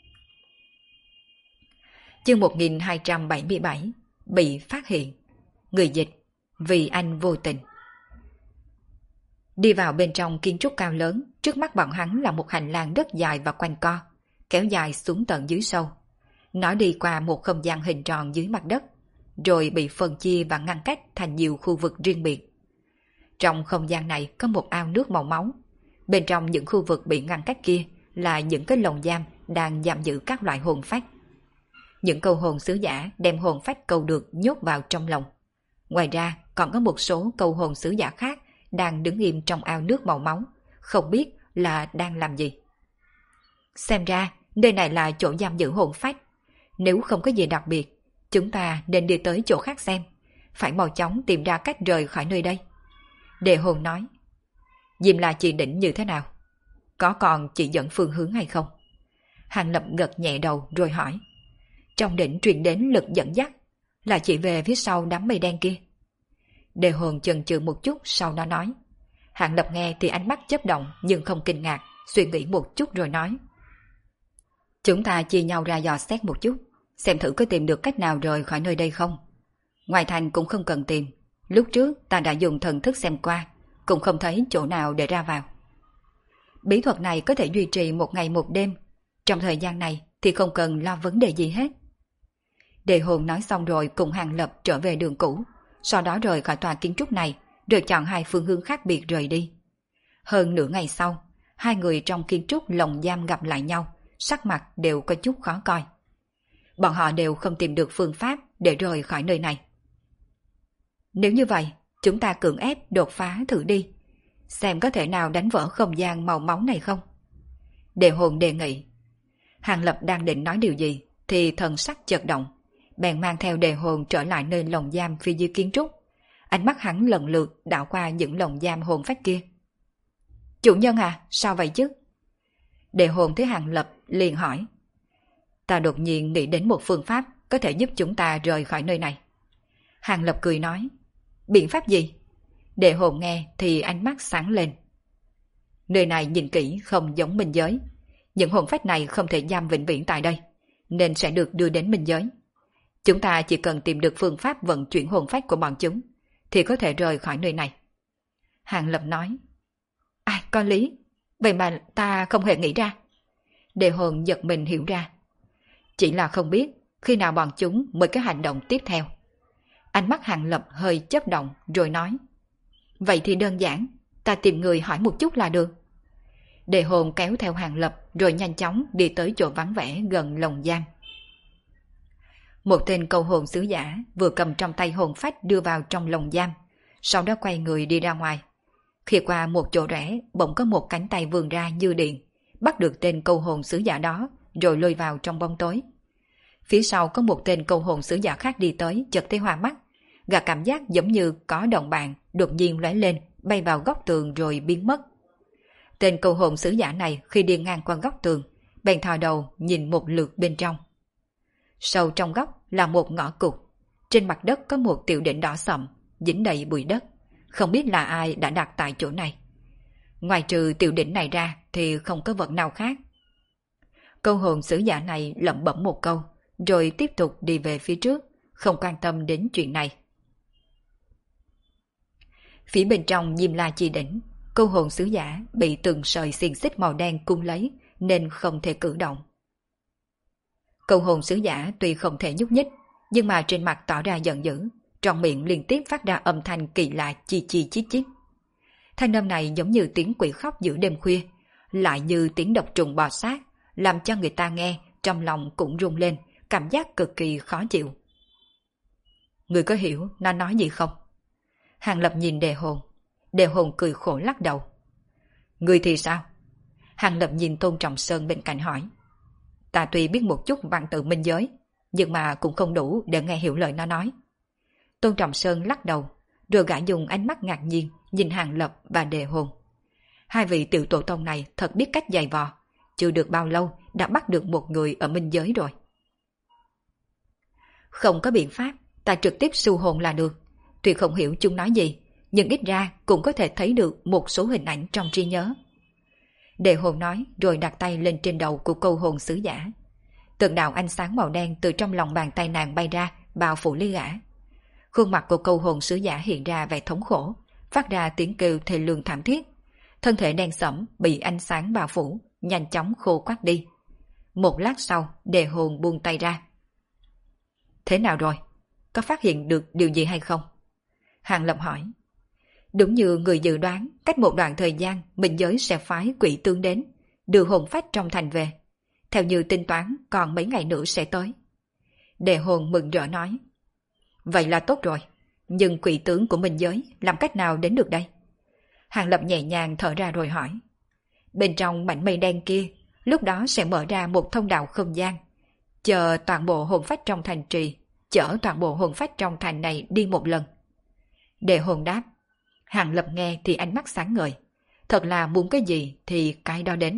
Chương 1277 bị phát hiện. Người dịch Vì anh vô tình. Đi vào bên trong kiến trúc cao lớn, trước mắt bọn hắn là một hành lang rất dài và quanh co, kéo dài xuống tận dưới sâu. Nó đi qua một không gian hình tròn dưới mặt đất, rồi bị phân chia và ngăn cách thành nhiều khu vực riêng biệt. Trong không gian này có một ao nước màu máu. Bên trong những khu vực bị ngăn cách kia là những cái lồng giam đang giam giữ các loại hồn phách. Những câu hồn sứ giả đem hồn phách câu được nhốt vào trong lồng. Ngoài ra còn có một số câu hồn sứ giả khác đang đứng im trong ao nước màu máu, không biết là đang làm gì. Xem ra nơi này là chỗ giam giữ hồn phách. Nếu không có gì đặc biệt, chúng ta nên đi tới chỗ khác xem. Phải mau chóng tìm ra cách rời khỏi nơi đây. Đề hồn nói. Diêm La chỉ định như thế nào? Có còn chỉ dẫn phương hướng hay không? Hàng Lập gật nhẹ đầu rồi hỏi. Trong đỉnh truyền đến lực dẫn dắt, là chỉ về phía sau đám mây đen kia. Đề hồn chần chừ một chút sau đó nói. Hàng Lập nghe thì ánh mắt chớp động nhưng không kinh ngạc, suy nghĩ một chút rồi nói. Chúng ta chia nhau ra dò xét một chút, xem thử có tìm được cách nào rời khỏi nơi đây không. Ngoài thành cũng không cần tìm, lúc trước ta đã dùng thần thức xem qua, cũng không thấy chỗ nào để ra vào. Bí thuật này có thể duy trì một ngày một đêm, trong thời gian này thì không cần lo vấn đề gì hết. Đề hồn nói xong rồi cùng Hàng Lập trở về đường cũ, sau đó rời khỏi tòa kiến trúc này, rồi chọn hai phương hướng khác biệt rời đi. Hơn nửa ngày sau, hai người trong kiến trúc lồng giam gặp lại nhau, sắc mặt đều có chút khó coi. Bọn họ đều không tìm được phương pháp để rời khỏi nơi này. Nếu như vậy, chúng ta cưỡng ép đột phá thử đi, xem có thể nào đánh vỡ không gian màu máu này không? Đề hồn đề nghị. Hàng Lập đang định nói điều gì, thì thần sắc chợt động, bèn mang theo đề hồn trở lại nơi lồng giam phía dưới kiến trúc. Ánh mắt hắn lần lượt đảo qua những lồng giam hồn phách kia. Chủ nhân à, sao vậy chứ? Đề hồn thấy Hàng Lập liền hỏi. Ta đột nhiên nghĩ đến một phương pháp có thể giúp chúng ta rời khỏi nơi này. Hàng Lập cười nói. Biện pháp gì? Đề hồn nghe thì ánh mắt sáng lên. Nơi này nhìn kỹ không giống minh giới. Những hồn phách này không thể giam vĩnh viễn tại đây, nên sẽ được đưa đến minh giới. Chúng ta chỉ cần tìm được phương pháp vận chuyển hồn phách của bọn chúng, thì có thể rời khỏi nơi này. Hàng Lập nói. À, có lý. Vậy mà ta không hề nghĩ ra. Đề hồn giật mình hiểu ra. Chỉ là không biết khi nào bọn chúng mới có hành động tiếp theo. Ánh mắt Hàng Lập hơi chớp động rồi nói. Vậy thì đơn giản, ta tìm người hỏi một chút là được. Đề hồn kéo theo Hàng Lập rồi nhanh chóng đi tới chỗ vắng vẻ gần lồng giam. Một tên câu hồn sứ giả vừa cầm trong tay hồn phách đưa vào trong lồng giam, sau đó quay người đi ra ngoài. Khi qua một chỗ rẽ, bỗng có một cánh tay vươn ra như điện, bắt được tên câu hồn sứ giả đó rồi lôi vào trong bóng tối. Phía sau có một tên câu hồn sứ giả khác đi tới, chợt thấy hoa mắt, gã cảm giác giống như có đồng bạn đột nhiên lóe lên, bay vào góc tường rồi biến mất. Tên câu hồn sứ giả này khi đi ngang qua góc tường, bèn thò đầu nhìn một lượt bên trong. Sâu trong góc là một ngõ cụt, trên mặt đất có một tiểu đỉnh đỏ sậm, dính đầy bụi đất, không biết là ai đã đặt tại chỗ này. Ngoài trừ tiểu đỉnh này ra thì không có vật nào khác. Câu hồn sứ giả này lẩm bẩm một câu, rồi tiếp tục đi về phía trước, không quan tâm đến chuyện này. Phía bên trong Diêm La Chi Đỉnh, câu hồn sứ giả bị từng sợi xiềng xích màu đen cung lấy nên không thể cử động. Câu hồn sứ giả tuy không thể nhúc nhích, nhưng mà trên mặt tỏ ra giận dữ, trong miệng liên tiếp phát ra âm thanh kỳ lạ chi chi chít chít. Thanh âm này giống như tiếng quỷ khóc giữa đêm khuya, lại như tiếng độc trùng bò sát, làm cho người ta nghe trong lòng cũng rung lên, cảm giác cực kỳ khó chịu. Người có hiểu nó nói gì không? Hàng Lập nhìn Đề hồn cười khổ lắc đầu. Người thì sao? Hàng Lập nhìn Tôn Trọng Sơn bên cạnh hỏi. Ta tuy biết một chút văn tự minh giới, nhưng mà cũng không đủ để nghe hiểu lời nó nói. Tôn Trọng Sơn lắc đầu, rồi gã dùng ánh mắt ngạc nhiên nhìn Hàng Lập và Đề hồn. Hai vị tiểu tổ tông này thật biết cách dày vò, chưa được bao lâu đã bắt được một người ở minh giới rồi. Không có biện pháp, ta trực tiếp sưu hồn là được. Tuy không hiểu chúng nói gì, nhưng ít ra cũng có thể thấy được một số hình ảnh trong trí nhớ. Đề hồn nói rồi đặt tay lên trên đầu của câu hồn sứ giả. Từng đạo ánh sáng màu đen từ trong lòng bàn tay nàng bay ra, bao phủ lấy gã. Khuôn mặt của câu hồn sứ giả hiện ra vẻ thống khổ, phát ra tiếng kêu thê lương thảm thiết. Thân thể đen sẫm bị ánh sáng bao phủ, nhanh chóng khô quắt đi. Một lát sau, Đề hồn buông tay ra. Thế nào rồi? có phát hiện được điều gì hay không? Hàng Lập hỏi. Đúng như người dự đoán, cách một đoạn thời gian minh giới sẽ phái quỷ tướng đến, đưa hồn phách trong thành về. Theo như tính toán còn mấy ngày nữa sẽ tới. Đề hồn mừng rỡ nói. Vậy là tốt rồi, nhưng quỷ tướng của minh giới làm cách nào đến được đây? Hàng Lập nhẹ nhàng thở ra rồi hỏi. Bên trong mảnh mây đen kia, lúc đó sẽ mở ra một thông đạo không gian, chở toàn bộ hồn phách trong thành này đi một lần. Đề hồn đáp. Hàng Lập nghe thì ánh mắt sáng ngời. Thật là muốn cái gì thì cái đó đến.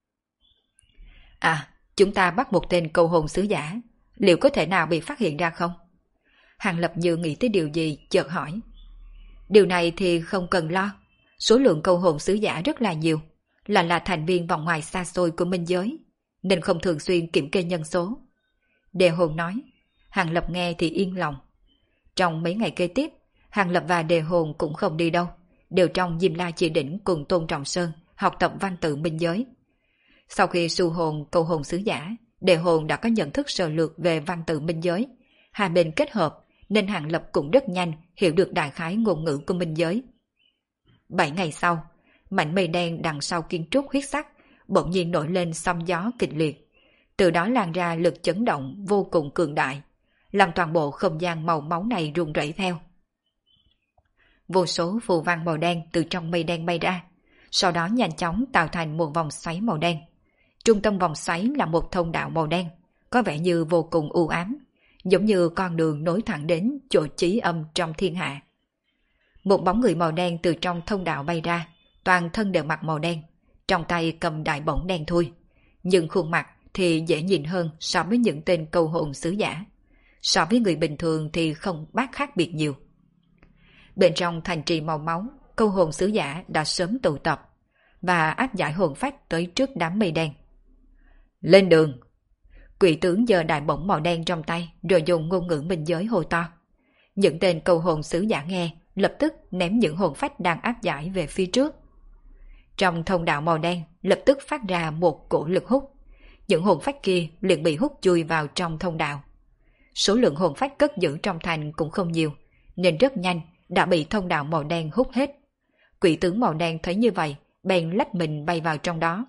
À, chúng ta bắt một tên câu hồn sứ giả, liệu có thể nào bị phát hiện ra không? Hàng Lập như nghĩ tới điều gì chợt hỏi. Điều này thì không cần lo. Số lượng câu hồn sứ giả rất là nhiều, là thành viên vòng ngoài xa xôi của minh giới, nên không thường xuyên kiểm kê nhân số. Đề hồn nói. Hàng Lập nghe thì yên lòng. Trong mấy ngày kế tiếp, Hàng Lập và Đề hồn cũng không đi đâu, đều trong Diêm La Chỉ Đỉnh cùng Tôn Trọng Sơn học tập văn tự minh giới. Sau khi su hồn câu hồn sứ giả, Đề hồn đã có nhận thức sơ lược về văn tự minh giới. Hai bên kết hợp nên Hàng Lập cũng rất nhanh hiểu được đại khái ngôn ngữ của minh giới. 7 ngày sau, mảnh mây đen đằng sau kiến trúc huyết sắc bỗng nhiên nổi lên sóng gió kịch liệt. Từ đó lan ra lực chấn động vô cùng cường đại, làm toàn bộ không gian màu máu này rung rẩy theo. Vô số phù văn màu đen từ trong mây đen bay ra, sau đó nhanh chóng tạo thành một vòng xoáy màu đen. Trung tâm vòng xoáy là một thông đạo màu đen, có vẻ như vô cùng u ám, giống như con đường nối thẳng đến chỗ chí âm trong thiên hạ. Một bóng người màu đen từ trong thông đạo bay ra, toàn thân đều mặc màu đen, trong tay cầm đại bổng đen thui, nhưng khuôn mặt thì dễ nhìn hơn so với những tên câu hồn sứ giả. So với người bình thường thì không bác khác biệt nhiều. Bên trong thành trì màu máu, câu hồn sứ giả đã sớm tụ tập và áp giải hồn phách tới trước đám mây đen. Lên đường! Quỷ tướng giơ đại bổng màu đen trong tay rồi dùng ngôn ngữ minh giới hô to. Những tên câu hồn sứ giả nghe lập tức ném những hồn phách đang áp giải về phía trước. Trong thông đạo màu đen lập tức phát ra một cổ lực hút. Những hồn phách kia liền bị hút chui vào trong thông đạo. Số lượng hồn phách cất giữ trong thành cũng không nhiều, nên rất nhanh đã bị thông đạo màu đen hút hết. Quỷ tướng màu đen thấy như vậy, bèn lách mình bay vào trong đó.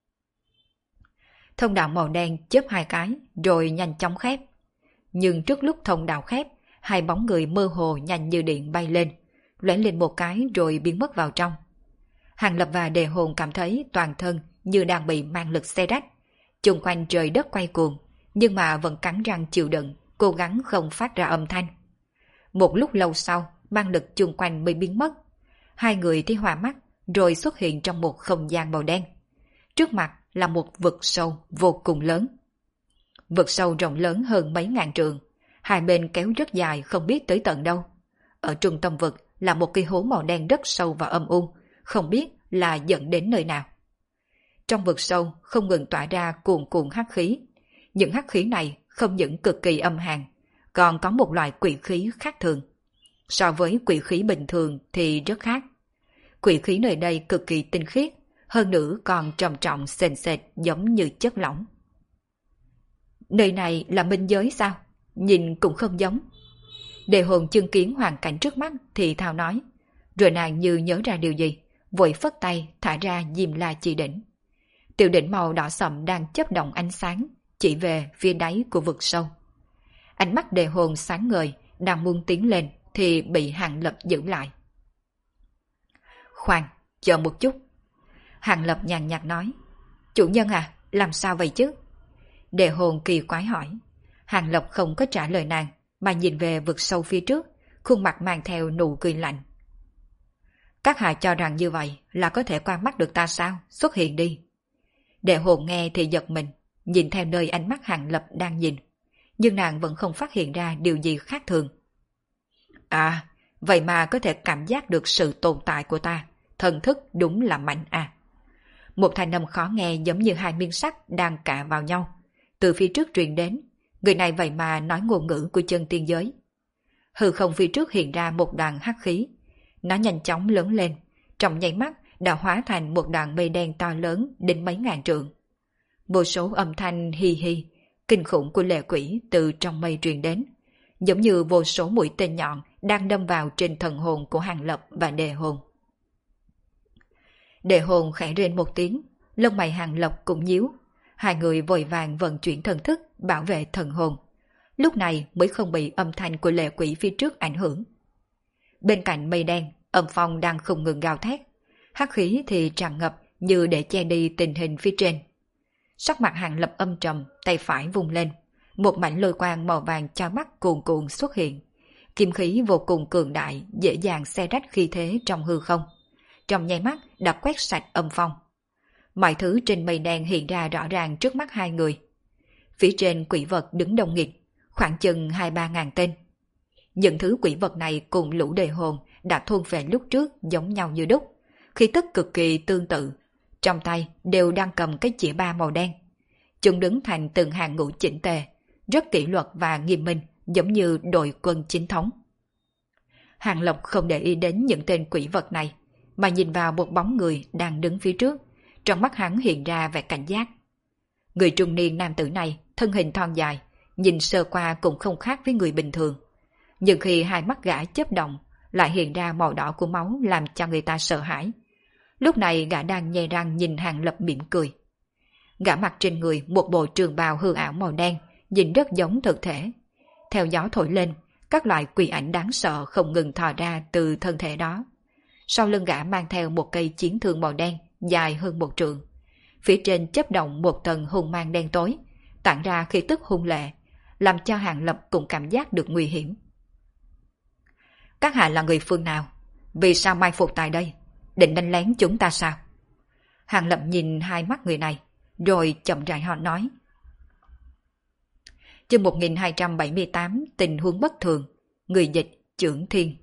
Thông đạo màu đen chớp hai cái rồi nhanh chóng khép. Nhưng trước lúc thông đạo khép, hai bóng người mơ hồ nhanh như điện bay lên, lóe lên một cái rồi biến mất vào trong. Hàng Lập và Đề hồn cảm thấy toàn thân như đang bị mang lực xé rách, chung quanh trời đất quay cuồng, nhưng mà vẫn cắn răng chịu đựng, cố gắng không phát ra âm thanh. Một lúc lâu sau, mang lực chung quanh mới biến mất. Hai người thì hòa mắt, rồi xuất hiện trong một không gian màu đen. Trước mặt là một vực sâu vô cùng lớn. Vực sâu rộng lớn hơn mấy ngàn trượng, hai bên kéo rất dài không biết tới tận đâu. Ở trung tâm vực là một cái hố màu đen rất sâu và âm u, không biết là dẫn đến nơi nào. Trong vực sâu không ngừng tỏa ra cuồn cuộn hắc khí. Những hắc khí này không những cực kỳ âm hàn, còn có một loại quỷ khí khác thường. So với quỷ khí bình thường thì rất khác. Quỷ khí nơi đây cực kỳ tinh khiết, hơn nữa còn trầm trọng sền sệt giống như chất lỏng. Nơi này là minh giới sao? Nhìn cũng không giống. Đề hồn chứng kiến hoàn cảnh trước mắt thì thào nói, rồi nàng như nhớ ra điều gì, vội phất tay thả ra Diêm La Chỉ Đỉnh. Tiểu đỉnh màu đỏ sậm đang chớp động ánh sáng, chỉ về phía đáy của vực sâu. Ánh mắt Đề hồn sáng ngời, đang muốn tiến lên thì bị Hàng Lập giữ lại. Khoan, chờ một chút. Hàng Lập nhàn nhạt nói, chủ nhân à, làm sao vậy chứ? Đề hồn kỳ quái hỏi. Hàng Lập không có trả lời nàng, mà nhìn về vực sâu phía trước, khuôn mặt mang theo nụ cười lạnh. Các hạ cho rằng như vậy là có thể qua mắt được ta sao? Xuất hiện đi. Đề hồn nghe thì giật mình, nhìn theo nơi ánh mắt Hàng Lập đang nhìn, nhưng nàng vẫn không phát hiện ra điều gì khác thường. À, vậy mà có thể cảm giác được sự tồn tại của ta, thần thức đúng là mạnh à. Một thanh âm khó nghe giống như hai miếng sắt đang cạ vào nhau, từ phía trước truyền đến, người này vậy mà nói ngôn ngữ của chân tiên giới. Hư không phía trước hiện ra một đoàn hắc khí, nó nhanh chóng lớn lên, trong nháy mắt đã hóa thành một đoàn mây đen to lớn đến mấy ngàn trượng. Vô số âm thanh hi hi, kinh khủng của lệ quỷ từ trong mây truyền đến, giống như vô số mũi tên nhọn đang đâm vào trên thần hồn của Hàng Lập và Đề Hồn. Đề Hồn khẽ rên một tiếng, lông mày Hàng Lập cũng nhíu. Hai người vội vàng vận chuyển thần thức bảo vệ thần hồn. Lúc này mới không bị âm thanh của lệ quỷ phía trước ảnh hưởng. Bên cạnh mây đen, âm phong đang không ngừng gào thét. Hắc khí thì tràn ngập như để che đi tình hình phía trên. Sắc mặt Hàng Lập âm trầm, tay phải vung lên. Một mảnh lôi quang màu vàng chói mắt cuồn cuộn xuất hiện. Kim khí vô cùng cường đại, dễ dàng xé rách khí thế trong hư không. Trong nháy mắt đã quét sạch âm phong. Mọi thứ trên mây đen hiện ra rõ ràng trước mắt hai người. Phía trên quỷ vật đứng đông nghịt, khoảng chừng 2-3 ngàn tên. Những thứ quỷ vật này cùng lũ đề hồn đã thôn phệ lúc trước giống nhau như đúc, khí tức cực kỳ tương tự. Trong tay đều đang cầm cái chĩa ba màu đen. Chúng đứng thành từng hàng ngũ chỉnh tề, rất kỷ luật và nghiêm minh, giống như đội quân chính thống. Hàng Lập không để ý đến những tên quỷ vật này, mà nhìn vào một bóng người đang đứng phía trước. Trong mắt hắn hiện ra vẻ cảnh giác. Người trung niên nam tử này, thân hình thon dài, nhìn sơ qua cũng không khác với người bình thường. Nhưng khi hai mắt gã chớp động, lại hiện ra màu đỏ của máu làm cho người ta sợ hãi. Lúc này gã đang nhe răng nhìn Hàng Lập mỉm cười. Gã mặc trên người một bộ trường bào hư ảo màu đen, nhìn rất giống thực thể. Theo gió thổi lên, các loại quỷ ảnh đáng sợ không ngừng thò ra từ thân thể đó. Sau lưng gã mang theo một cây chiến thương màu đen, dài hơn 1 trượng. Phía trên chớp động một tầng hung mang đen tối, tản ra khí tức hung lệ, làm cho Hàng Lập cũng cảm giác được nguy hiểm. Các hạ là người phương nào? Vì sao mai phục tại đây? Định đánh lén chúng ta sao? Hàng Lập nhìn hai mắt người này, rồi chậm rãi họ nói. Chương 1278 tình huống bất thường. Người dịch Chưởng Thiên.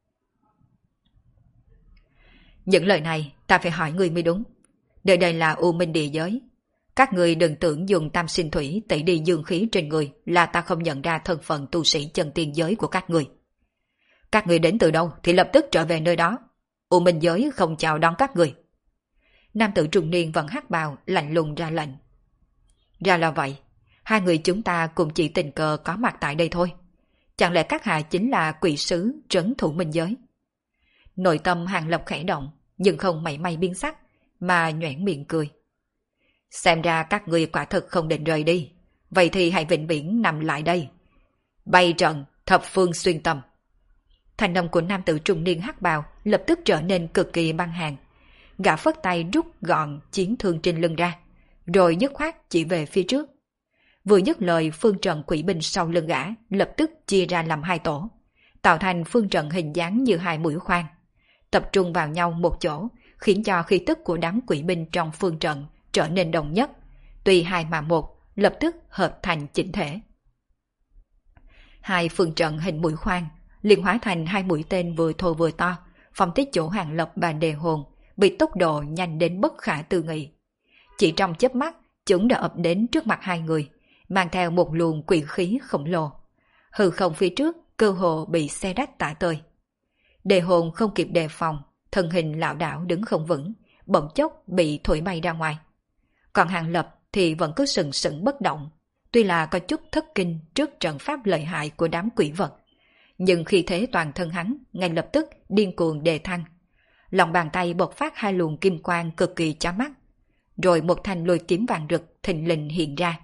Những lời này ta phải hỏi người mới đúng. Nơi đây là U Minh địa giới. Các người đừng tưởng dùng tam sinh thủy tẩy đi dương khí trên người là ta không nhận ra thân phận tu sĩ chân tiên giới của các người. Các người đến từ đâu thì lập tức trở về nơi đó. U Minh giới không chào đón các người. Nam tử trung niên vẫn hắc bào lạnh lùng ra lệnh. Ra là vậy, hai người chúng ta cũng chỉ tình cờ có mặt tại đây thôi. Chẳng lẽ các hạ chính là quỷ sứ trấn thủ minh giới? Nội tâm Hàng Lập khẽ động, nhưng không mảy may biến sắc, mà nhoẻn miệng cười. Xem ra các người quả thực không định rời đi, vậy thì hãy vĩnh viễn nằm lại đây. Bay trận, thập phương xuyên tâm. Thành âm của nam tử trung niên hắc bào lập tức trở nên cực kỳ băng hàng. Gã phất tay rút gọn chiến thương trên lưng ra, rồi dứt khoát chỉ về phía trước. Vừa dứt lời, phương trận quỷ binh sau lưng gã lập tức chia ra làm 2 tổ, tạo thành phương trận hình dáng như 2 mũi khoan, tập trung vào nhau một chỗ, khiến cho khí tức của đám quỷ binh trong phương trận trở nên đồng nhất, tùy 2 mà 1, lập tức hợp thành chỉnh thể. 2 phương trận hình mũi khoan liền hóa thành 2 mũi tên vừa thô vừa to, phong tích chỗ Hàng Lập và Đề Hồn bị tốc độ nhanh đến bất khả tư nghị. Chỉ trong chớp mắt, chúng đã ập đến trước mặt hai người, mang theo một luồng quỷ khí khổng lồ. Hư không phía trước cơ hồ bị xé rách tả tơi. Đề Hồn không kịp đề phòng, thân hình lảo đảo đứng không vững, bỗng chốc bị thổi bay ra ngoài. Còn Hàng Lập thì vẫn cứ sừng sững bất động, tuy là có chút thất kinh trước trận pháp lợi hại của đám quỷ vật, nhưng khi thế toàn thân hắn ngay lập tức điên cuồng đề thăng. Lòng bàn tay bộc phát 2 luồng kim quang cực kỳ chói mắt, rồi một thanh lôi kiếm vàng rực thình lình hiện ra.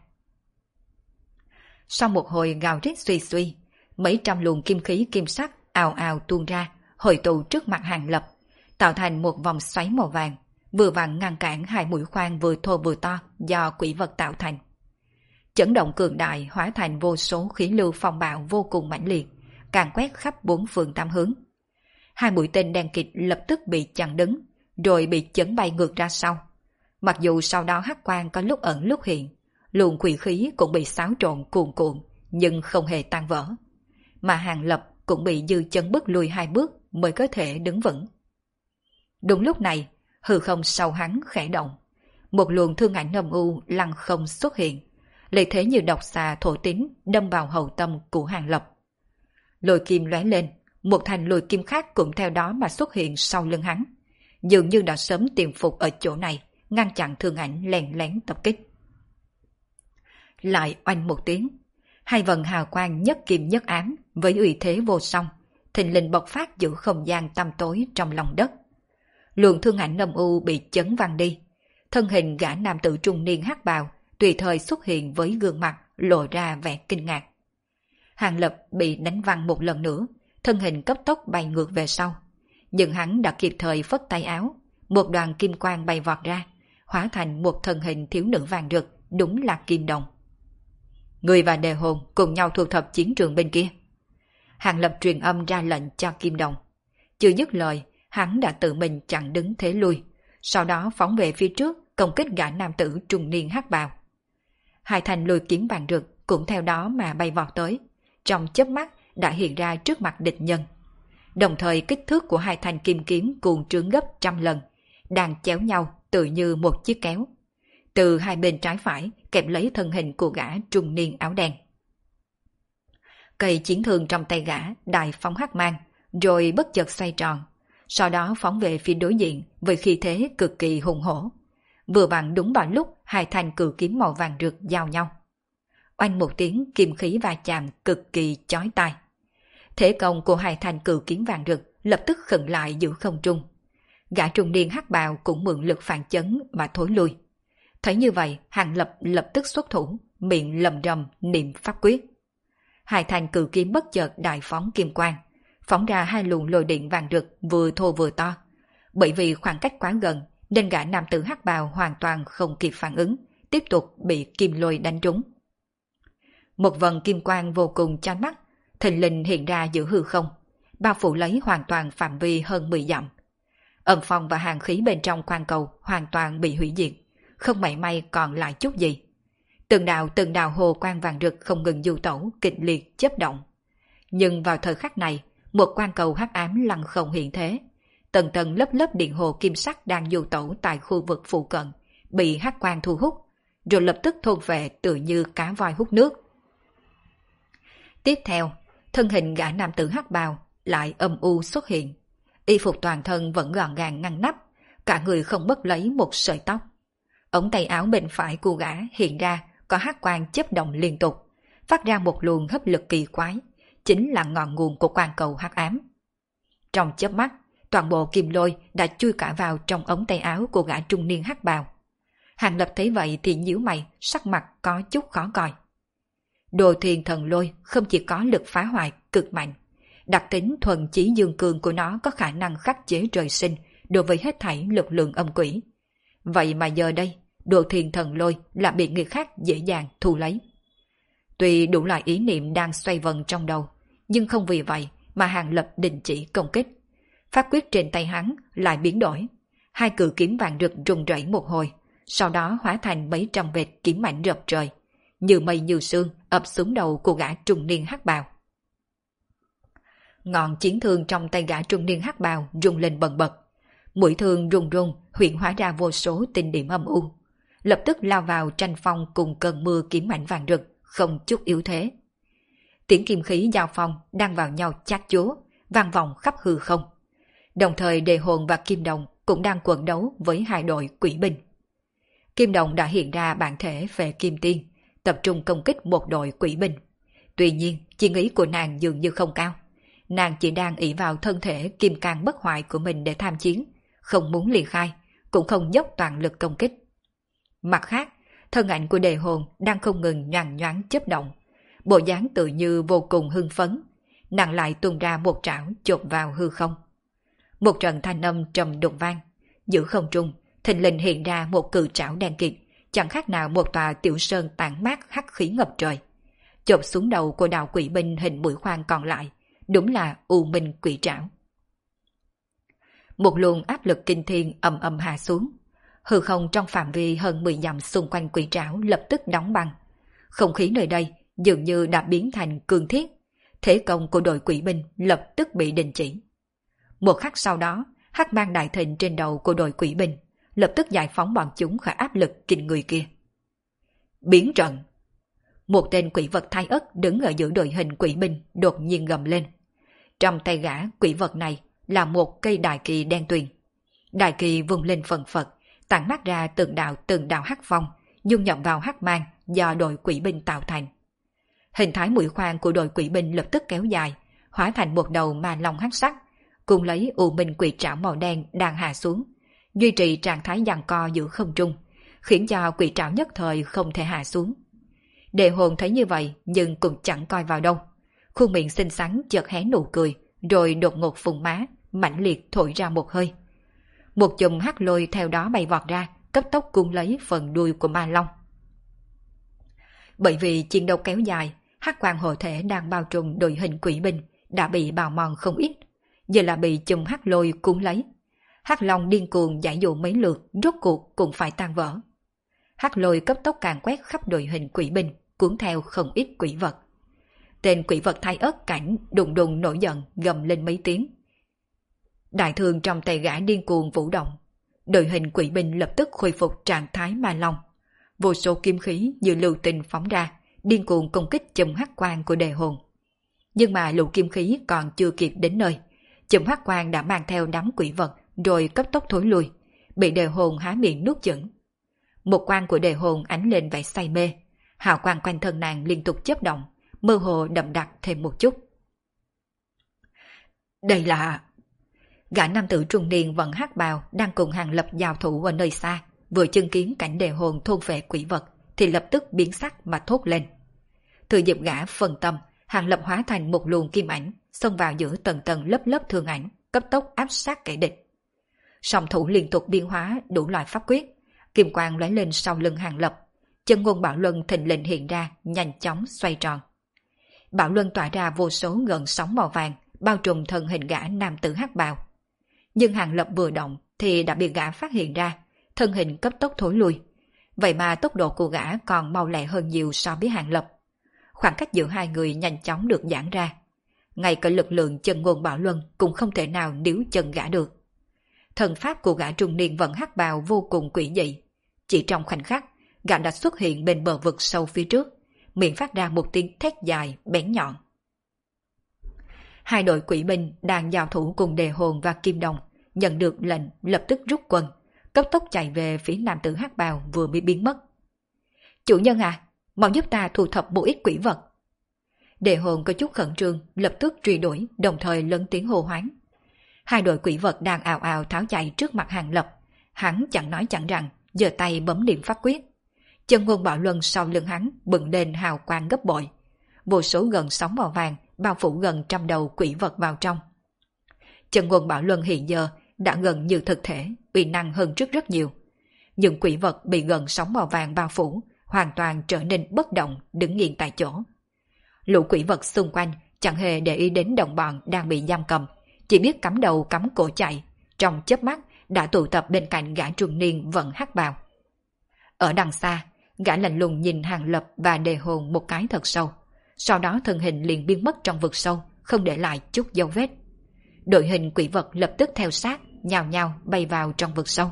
Sau một hồi gào rít suy suy, mấy trăm luồng kim khí kim sắc ào ào tuôn ra, hội tụ trước mặt Hàng Lập, tạo thành một vòng xoáy màu vàng, vừa vặn ngăn cản 2 mũi khoan vừa thô vừa to do quỷ vật tạo thành. Chấn động cường đại hóa thành vô số khí lưu phong bạo vô cùng mãnh liệt, càn quét khắp 4 phương 8 hướng. 2 mũi tên đen kịt lập tức bị chặn đứng, rồi bị chấn bay ngược ra sau. Mặc dù sau đó hắc quang có lúc ẩn lúc hiện, luồng quỷ khí cũng bị xáo trộn cuồn cuộn, nhưng không hề tan vỡ. Mà Hàng Lập cũng bị dư chân bước lùi 2 bước mới có thể đứng vững. Đúng lúc này, hư không sau hắn khẽ động. Một luồng thương ảnh âm u lăng không xuất hiện, lợi thế như độc xà thổ tín đâm vào hậu tâm của Hàng Lập. Lôi kim lóe lên, một thành lôi kim khác cũng theo đó mà xuất hiện sau lưng hắn, dường như đã sớm tiềm phục ở chỗ này, ngăn chặn thương ảnh lén lén tập kích. Lại oanh một tiếng, Hai vần hào quang nhất kim nhất ám với uy thế vô song, thình lình bộc phát giữa không gian tăm tối trong lòng đất. Luồng thương ảnh âm u bị chấn văng đi, thân hình gã nam tử trung niên hắc bào tùy thời xuất hiện với gương mặt lộ ra vẻ kinh ngạc. Hàng Lập bị đánh văng một lần nữa, thân hình cấp tốc bay ngược về sau, nhưng hắn đã kịp thời phất tay áo, một đoàn kim quang bay vọt ra, hóa thành một thân hình thiếu nữ vàng rực, đúng là Kim Đồng. Người và Đề Hồn cùng nhau thu thập chiến trường bên kia. Hàng Lập truyền âm ra lệnh cho Kim Đồng. Chưa dứt lời, hắn đã tự mình chặn đứng thế lui, sau đó phóng về phía trước công kích gã nam tử trung niên hắc bào. Hai thanh lôi kiếm vàng rực cũng theo đó mà bay vọt tới, trong chớp mắt đã hiện ra trước mặt địch nhân. Đồng thời kích thước của hai thanh kim kiếm cuồng trướng gấp 100 lần, đang chéo nhau tự như một chiếc kéo. Từ hai bên trái phải kẹp lấy thân hình của gã trung niên áo đen. Cây chiến thương trong tay gã đại phóng hắc mang, rồi bất chợt xoay tròn, sau đó phóng về phía đối diện với khí thế cực kỳ hùng hổ. Vừa vặn đúng vào lúc hai thanh cự kiếm màu vàng rực giao nhau. Oanh một tiếng kim khí va chạm cực kỳ chói tai. Thế công của hai thanh cự kiếm vàng rực lập tức khựng lại giữa không trung. Gã trung niên hắc bào cũng mượn lực phản chấn mà thối lui. Thấy như vậy, Hàng Lập lập tức xuất thủ, miệng lầm rầm niệm pháp quyết. Hai thanh cự kiếm bất chợt đại phóng kim quang, phóng ra hai luồng lôi điện vàng rực vừa thô vừa to. Bởi vì khoảng cách quá gần, nên gã nam tử hắc bào hoàn toàn không kịp phản ứng, tiếp tục bị kim lôi đánh trúng. Một vần kim quang vô cùng chói mắt, thình lình hiện ra giữa hư không, bao phủ lấy hoàn toàn phạm vi hơn 10 dặm. Âm phong và hàng khí bên trong quan cầu hoàn toàn bị hủy diệt, không mảy may còn lại chút gì. Từng đạo hồ quang vàng rực không ngừng du tẩu, kịch liệt chớp động. Nhưng vào thời khắc này, một quan cầu hắc ám lặng không hiện thế. Tầng tầng lớp lớp điện hồ kim sắc đang du tẩu tại khu vực phụ cận, bị hắc quang thu hút, rồi lập tức thôn vệ tự như cá voi hút nước. Tiếp theo, thân hình gã nam tử hắc bào lại âm u xuất hiện. Y phục toàn thân vẫn gọn gàng ngăn nắp, cả người không mất lấy một sợi tóc. Ống tay áo bên phải của gã hiện ra có hắc quang chớp động liên tục, phát ra một luồng hấp lực kỳ quái, chính là ngọn nguồn của quan cầu hắc ám. Trong chớp mắt, toàn bộ kim lôi đã chui cả vào trong ống tay áo của gã trung niên hắc bào. Hàng Lập thấy vậy thì nhíu mày, sắc mặt có chút khó coi. Đồ Thiên Thần Lôi không chỉ có lực phá hoại cực mạnh, đặc tính thuần chí dương cường của nó có khả năng khắc chế trời sinh đối với hết thảy lực lượng âm quỷ. Vậy mà giờ đây, Đồ Thiên Thần Lôi là bị người khác dễ dàng thu lấy. Tuy đủ loại ý niệm đang xoay vần trong đầu, nhưng không vì vậy mà Hàng Lập đình chỉ công kích. Pháp quyết trên tay hắn lại biến đổi. Hai cự kiếm vàng rực rung rẩy một hồi, sau đó hóa thành mấy trăm vệt kiếm ảnh rập trời, như mây như sương ập xuống đầu của gã trung niên hắc bào. Ngọn chiến thương trong tay gã trung niên hắc bào rung lên bần bật. Mũi thương rung rung huyễn hóa ra vô số tinh điểm âm u, lập tức lao vào tranh phong cùng cơn mưa kiếm ảnh vàng rực, không chút yếu thế. Tiếng kim khí giao phong đang vào nhau chát chúa, vang vọng khắp hư không. Đồng thời Đề Hồn và Kim Đồng cũng đang quần đấu với hai đội quỷ binh. Kim Đồng đã hiện ra bản thể về Kim Tiên, tập trung công kích một đội quỷ binh. Tuy nhiên, chiến ý của nàng dường như không cao. Nàng chỉ đang ỷ vào thân thể kim cang bất hoại của mình để tham chiến, không muốn ly khai, cũng không dốc toàn lực công kích. Mặt khác, thân ảnh của Đề Hồn đang không ngừng nhoàng nhoáng chớp động, bộ dáng tự như vô cùng hưng phấn. Nàng lại tung ra một trảo chộp vào hư không. Một trận thanh âm trầm đục vang, giữa không trung thình lình hiện ra một cự trảo đen kịt, chẳng khác nào một tòa tiểu sơn tản mát hắc khí ngập trời, chộp xuống đầu của đạo quỷ binh hình mũi khoan còn lại, đúng là U Minh Quỷ Trảo. Một luồng áp lực kinh thiên ầm ầm hạ xuống, hư không trong phạm vi hơn 10 dặm xung quanh quỷ trảo lập tức đóng băng. Không khí nơi đây dường như đã biến thành cương thiết, thế công của đội quỷ binh lập tức bị đình chỉ. Một khắc sau đó, hắc mang đại thịnh trên đầu của đội quỷ binh lập tức giải phóng bọn chúng khỏi áp lực kinh người kia. Biến trận! Một tên quỷ vật thai ất đứng ở giữa đội hình quỷ binh đột nhiên gầm lên. Trong tay gã quỷ vật này là một cây đại kỳ đen tuyền. Đại kỳ vung lên phần phật, tản mát ra từng đạo hắc phong, dung nhập vào hắc mang do đội quỷ binh tạo thành. Hình thái mũi khoan của đội quỷ binh lập tức kéo dài, hóa thành một đầu ma long hắc sắc, cùng lấy U Minh quỷ trảo màu đen đang hạ xuống, duy trì trạng thái giằng co giữa không trung, khiến cho quỷ trảo nhất thời không thể hạ xuống. Đề hồn thấy như vậy nhưng cũng chẳng coi vào đâu. Khuôn miệng xinh xắn chợt hé nụ cười, rồi đột ngột phùng má, mãnh liệt thổi ra một hơi. Một chùm hắc lôi theo đó bay vọt ra, cấp tốc cuốn lấy phần đuôi của ma long. Bởi vì chiến đấu kéo dài, hắc quang hộ thể đang bao trùm đội hình quỷ binh đã bị bào mòn không ít, giờ là bị chùm hắc lôi cuốn lấy. Hắc long điên cuồng giải dụ mấy lượt, rốt cuộc cũng phải tan vỡ. Hắc lôi cấp tốc càn quét khắp đội hình quỷ binh, cuốn theo không ít quỷ vật. Tên quỷ vật Thái Ớt Cảnh đùng đùng nổi giận, gầm lên mấy tiếng. Đại thương trong tay gã điên cuồng vũ động, đội hình quỷ binh lập tức khôi phục trạng thái ma long. Vô số kim khí như lưu tinh phóng ra, điên cuồng công kích chùm hắc quang của đề hồn. Nhưng mà lũ kim khí còn chưa kịp đến nơi, chùm hắc quang đã mang theo đám quỷ vật rồi cấp tốc thối lui, bị đề hồn há miệng nuốt chửng. Một quang của đề hồn ánh lên vẻ say mê, hào quang quanh thân nàng liên tục chớp động, mơ hồ đậm đặc thêm một chút. Đây là... Gã nam tử trung niên vận hắc bào đang cùng Hàng Lập giao thủ ở nơi xa, vừa chứng kiến cảnh đề hồn thôn phệ quỷ vật thì lập tức biến sắc mà thốt lên. Thừa dịp gã phân tâm, Hàng Lập hóa thành một luồng kim ảnh, xông vào giữa tầng tầng lớp lớp thương ảnh, cấp tốc áp sát kẻ địch. Song thủ liên tục biến hóa đủ loại pháp quyết, kim quang lóe lên sau lưng Hàng Lập, chân ngôn bảo luân thình lình hiện ra, nhanh chóng xoay tròn. Bảo luân tỏa ra vô số gợn sóng màu vàng, bao trùm thân hình gã nam tử hắc bào. Nhưng Hàng Lập vừa động thì đã bị gã phát hiện ra, thân hình cấp tốc thối lui. Vậy mà tốc độ của gã còn mau lẹ hơn nhiều so với Hàng Lập. Khoảng cách giữa hai người nhanh chóng được giãn ra. Ngay cả lực lượng chân ngôn bảo luân cũng không thể nào níu chân gã được. Thần pháp của gã trung niên vận hắc bào vô cùng quỷ dị. Chỉ trong khoảnh khắc, gã đã xuất hiện bên bờ vực sâu phía trước, miệng phát ra một tiếng thét dài, bén nhọn. Hai đội quỷ binh đang giao thủ cùng đề hồn và kim đồng, nhận được lệnh lập tức rút quân, cấp tốc chạy về phía nam tử hắc bào vừa mới biến mất. Chủ nhân à, mau giúp ta thu thập một ít quỷ vật. Đề hồn có chút khẩn trương, lập tức truy đuổi, đồng thời lớn tiếng hô hoáng. Hai đội quỷ vật đang ào ào tháo chạy trước mặt Hàng Lập, hắn chẳng nói chẳng rằng, giơ tay bấm điểm pháp quyết. Chân ngôn bảo luân sau lưng hắn bừng lên hào quang gấp bội, vô số gần sóng màu vàng bao phủ gần 100 đầu quỷ vật vào trong. Chân ngôn bảo luân hiện giờ đã gần như thực thể, uy năng hơn trước rất nhiều. Những quỷ vật bị gần sóng màu vàng bao phủ hoàn toàn trở nên bất động, đứng nghiêng tại chỗ. Lũ quỷ vật xung quanh chẳng hề để ý đến đồng bọn đang bị giam cầm, chỉ biết cắm đầu cắm cổ chạy, trong chớp mắt đã tụ tập bên cạnh gã trung niên vận hắc bào. Ở đằng xa, gã lạnh lùng nhìn Hàng Lập và đề hồn một cái thật sâu, sau đó thân hình liền biến mất trong vực sâu, không để lại chút dấu vết. Đội hình quỷ vật lập tức theo sát, nhào nhào bay vào trong vực sâu.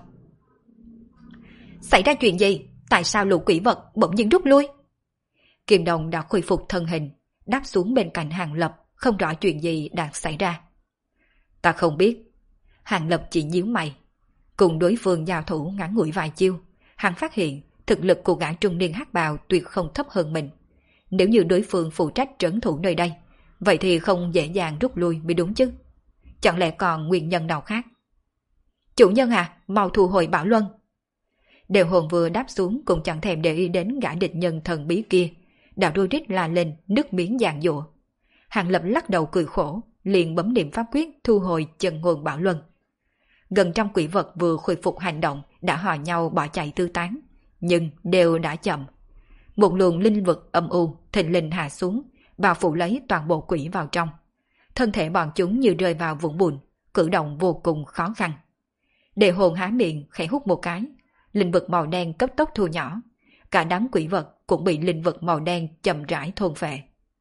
Xảy ra chuyện gì? Tại sao lũ quỷ vật bỗng nhiên rút lui? Kim Đồng đã khôi phục thân hình, đáp xuống bên cạnh Hàng Lập, không rõ chuyện gì đang xảy ra. Ta không biết. Hàng Lập chỉ nhíu mày. Cùng đối phương giao thủ ngắn ngủi vài chiêu, hắn phát hiện thực lực của gã trung niên hắc bào tuyệt không thấp hơn mình. Nếu như đối phương phụ trách trấn thủ nơi đây, vậy thì không dễ dàng rút lui mới đúng chứ. Chẳng lẽ còn nguyên nhân nào khác? Chủ nhân à, mau thu hồi bảo luân. Đều hồn vừa đáp xuống cũng chẳng thèm để ý đến gã địch nhân thần bí kia, đã đôi rít la lên, nước miếng giàn giụa. Hàng Lập lắc đầu cười khổ, liền bấm điểm pháp quyết thu hồi chân ngôn bảo luân. Gần trăm quỷ vật vừa khôi phục hành động đã hò nhau bỏ chạy tứ tán, nhưng đều đã chậm. Một luồng linh vực âm u thình lình hạ xuống, bao phủ lấy toàn bộ quỷ vào trong. Thân thể bọn chúng như rơi vào vũng bùn, cử động vô cùng khó khăn. Đề hồn há miệng khẽ hút một cái, linh vực màu đen cấp tốc thu nhỏ, cả đám quỷ vật cũng bị linh vực màu đen chậm rãi thôn phệ.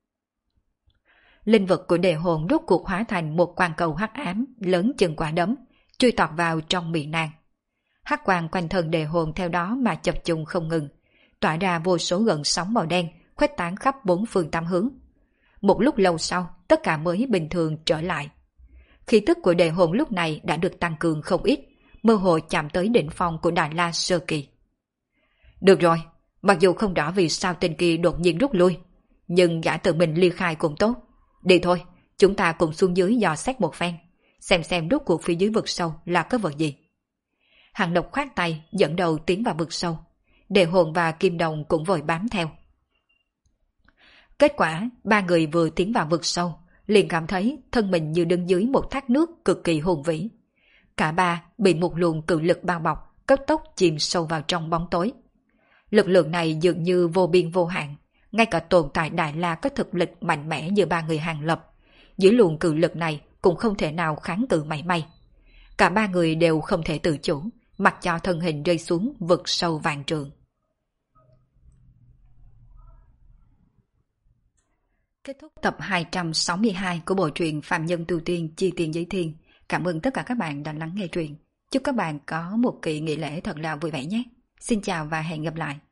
Linh vực của đề hồn rốt cuộc hóa thành một quang cầu hắc ám lớn chừng quả đấm, chui tọt vào trong miệng nàng. Hắc quang quanh thân đề hồn theo đó mà chập trùng không ngừng, tỏa ra vô số gợn sóng màu đen khuếch tán khắp bốn phương tám hướng. Một lúc lâu sau, tất cả mới bình thường trở lại. Khí tức của đề hồn lúc này đã được tăng cường không ít, mơ hồ chạm tới đỉnh phong của Đại La Sơ Kỳ. Được rồi, mặc dù không rõ vì sao tên kia đột nhiên rút lui, nhưng gã tự mình ly khai cũng tốt. Đi thôi, chúng ta cùng xuống dưới dò xét một phen, xem rốt cuộc phía dưới vực sâu là có vật gì. Hàng Lập khoát tay dẫn đầu tiến vào vực sâu, Đề Hồn và Kim Đồng cũng vội bám theo. Kết quả, ba người vừa tiến vào vực sâu, liền cảm thấy thân mình như đứng dưới một thác nước cực kỳ hùng vĩ. Cả ba bị một luồng cự lực bao bọc, cấp tốc chìm sâu vào trong bóng tối. Lực lượng này dường như vô biên vô hạn, ngay cả tồn tại Đại La có thực lực mạnh mẽ như ba người Hàng Lập, dưới luồng cự lực này cũng không thể nào kháng cự mảy may. Cả ba người đều không thể tự chủ, mặc cho thân hình rơi xuống vực sâu vạn trượng. Kết thúc tập 262 của bộ truyện Phạm Nhân Tu Tiên Chi Tiền Giới Thiên. Cảm ơn tất cả các bạn đã lắng nghe truyện. Chúc các bạn có một kỳ nghỉ lễ thật là vui vẻ nhé. Xin chào và hẹn gặp lại.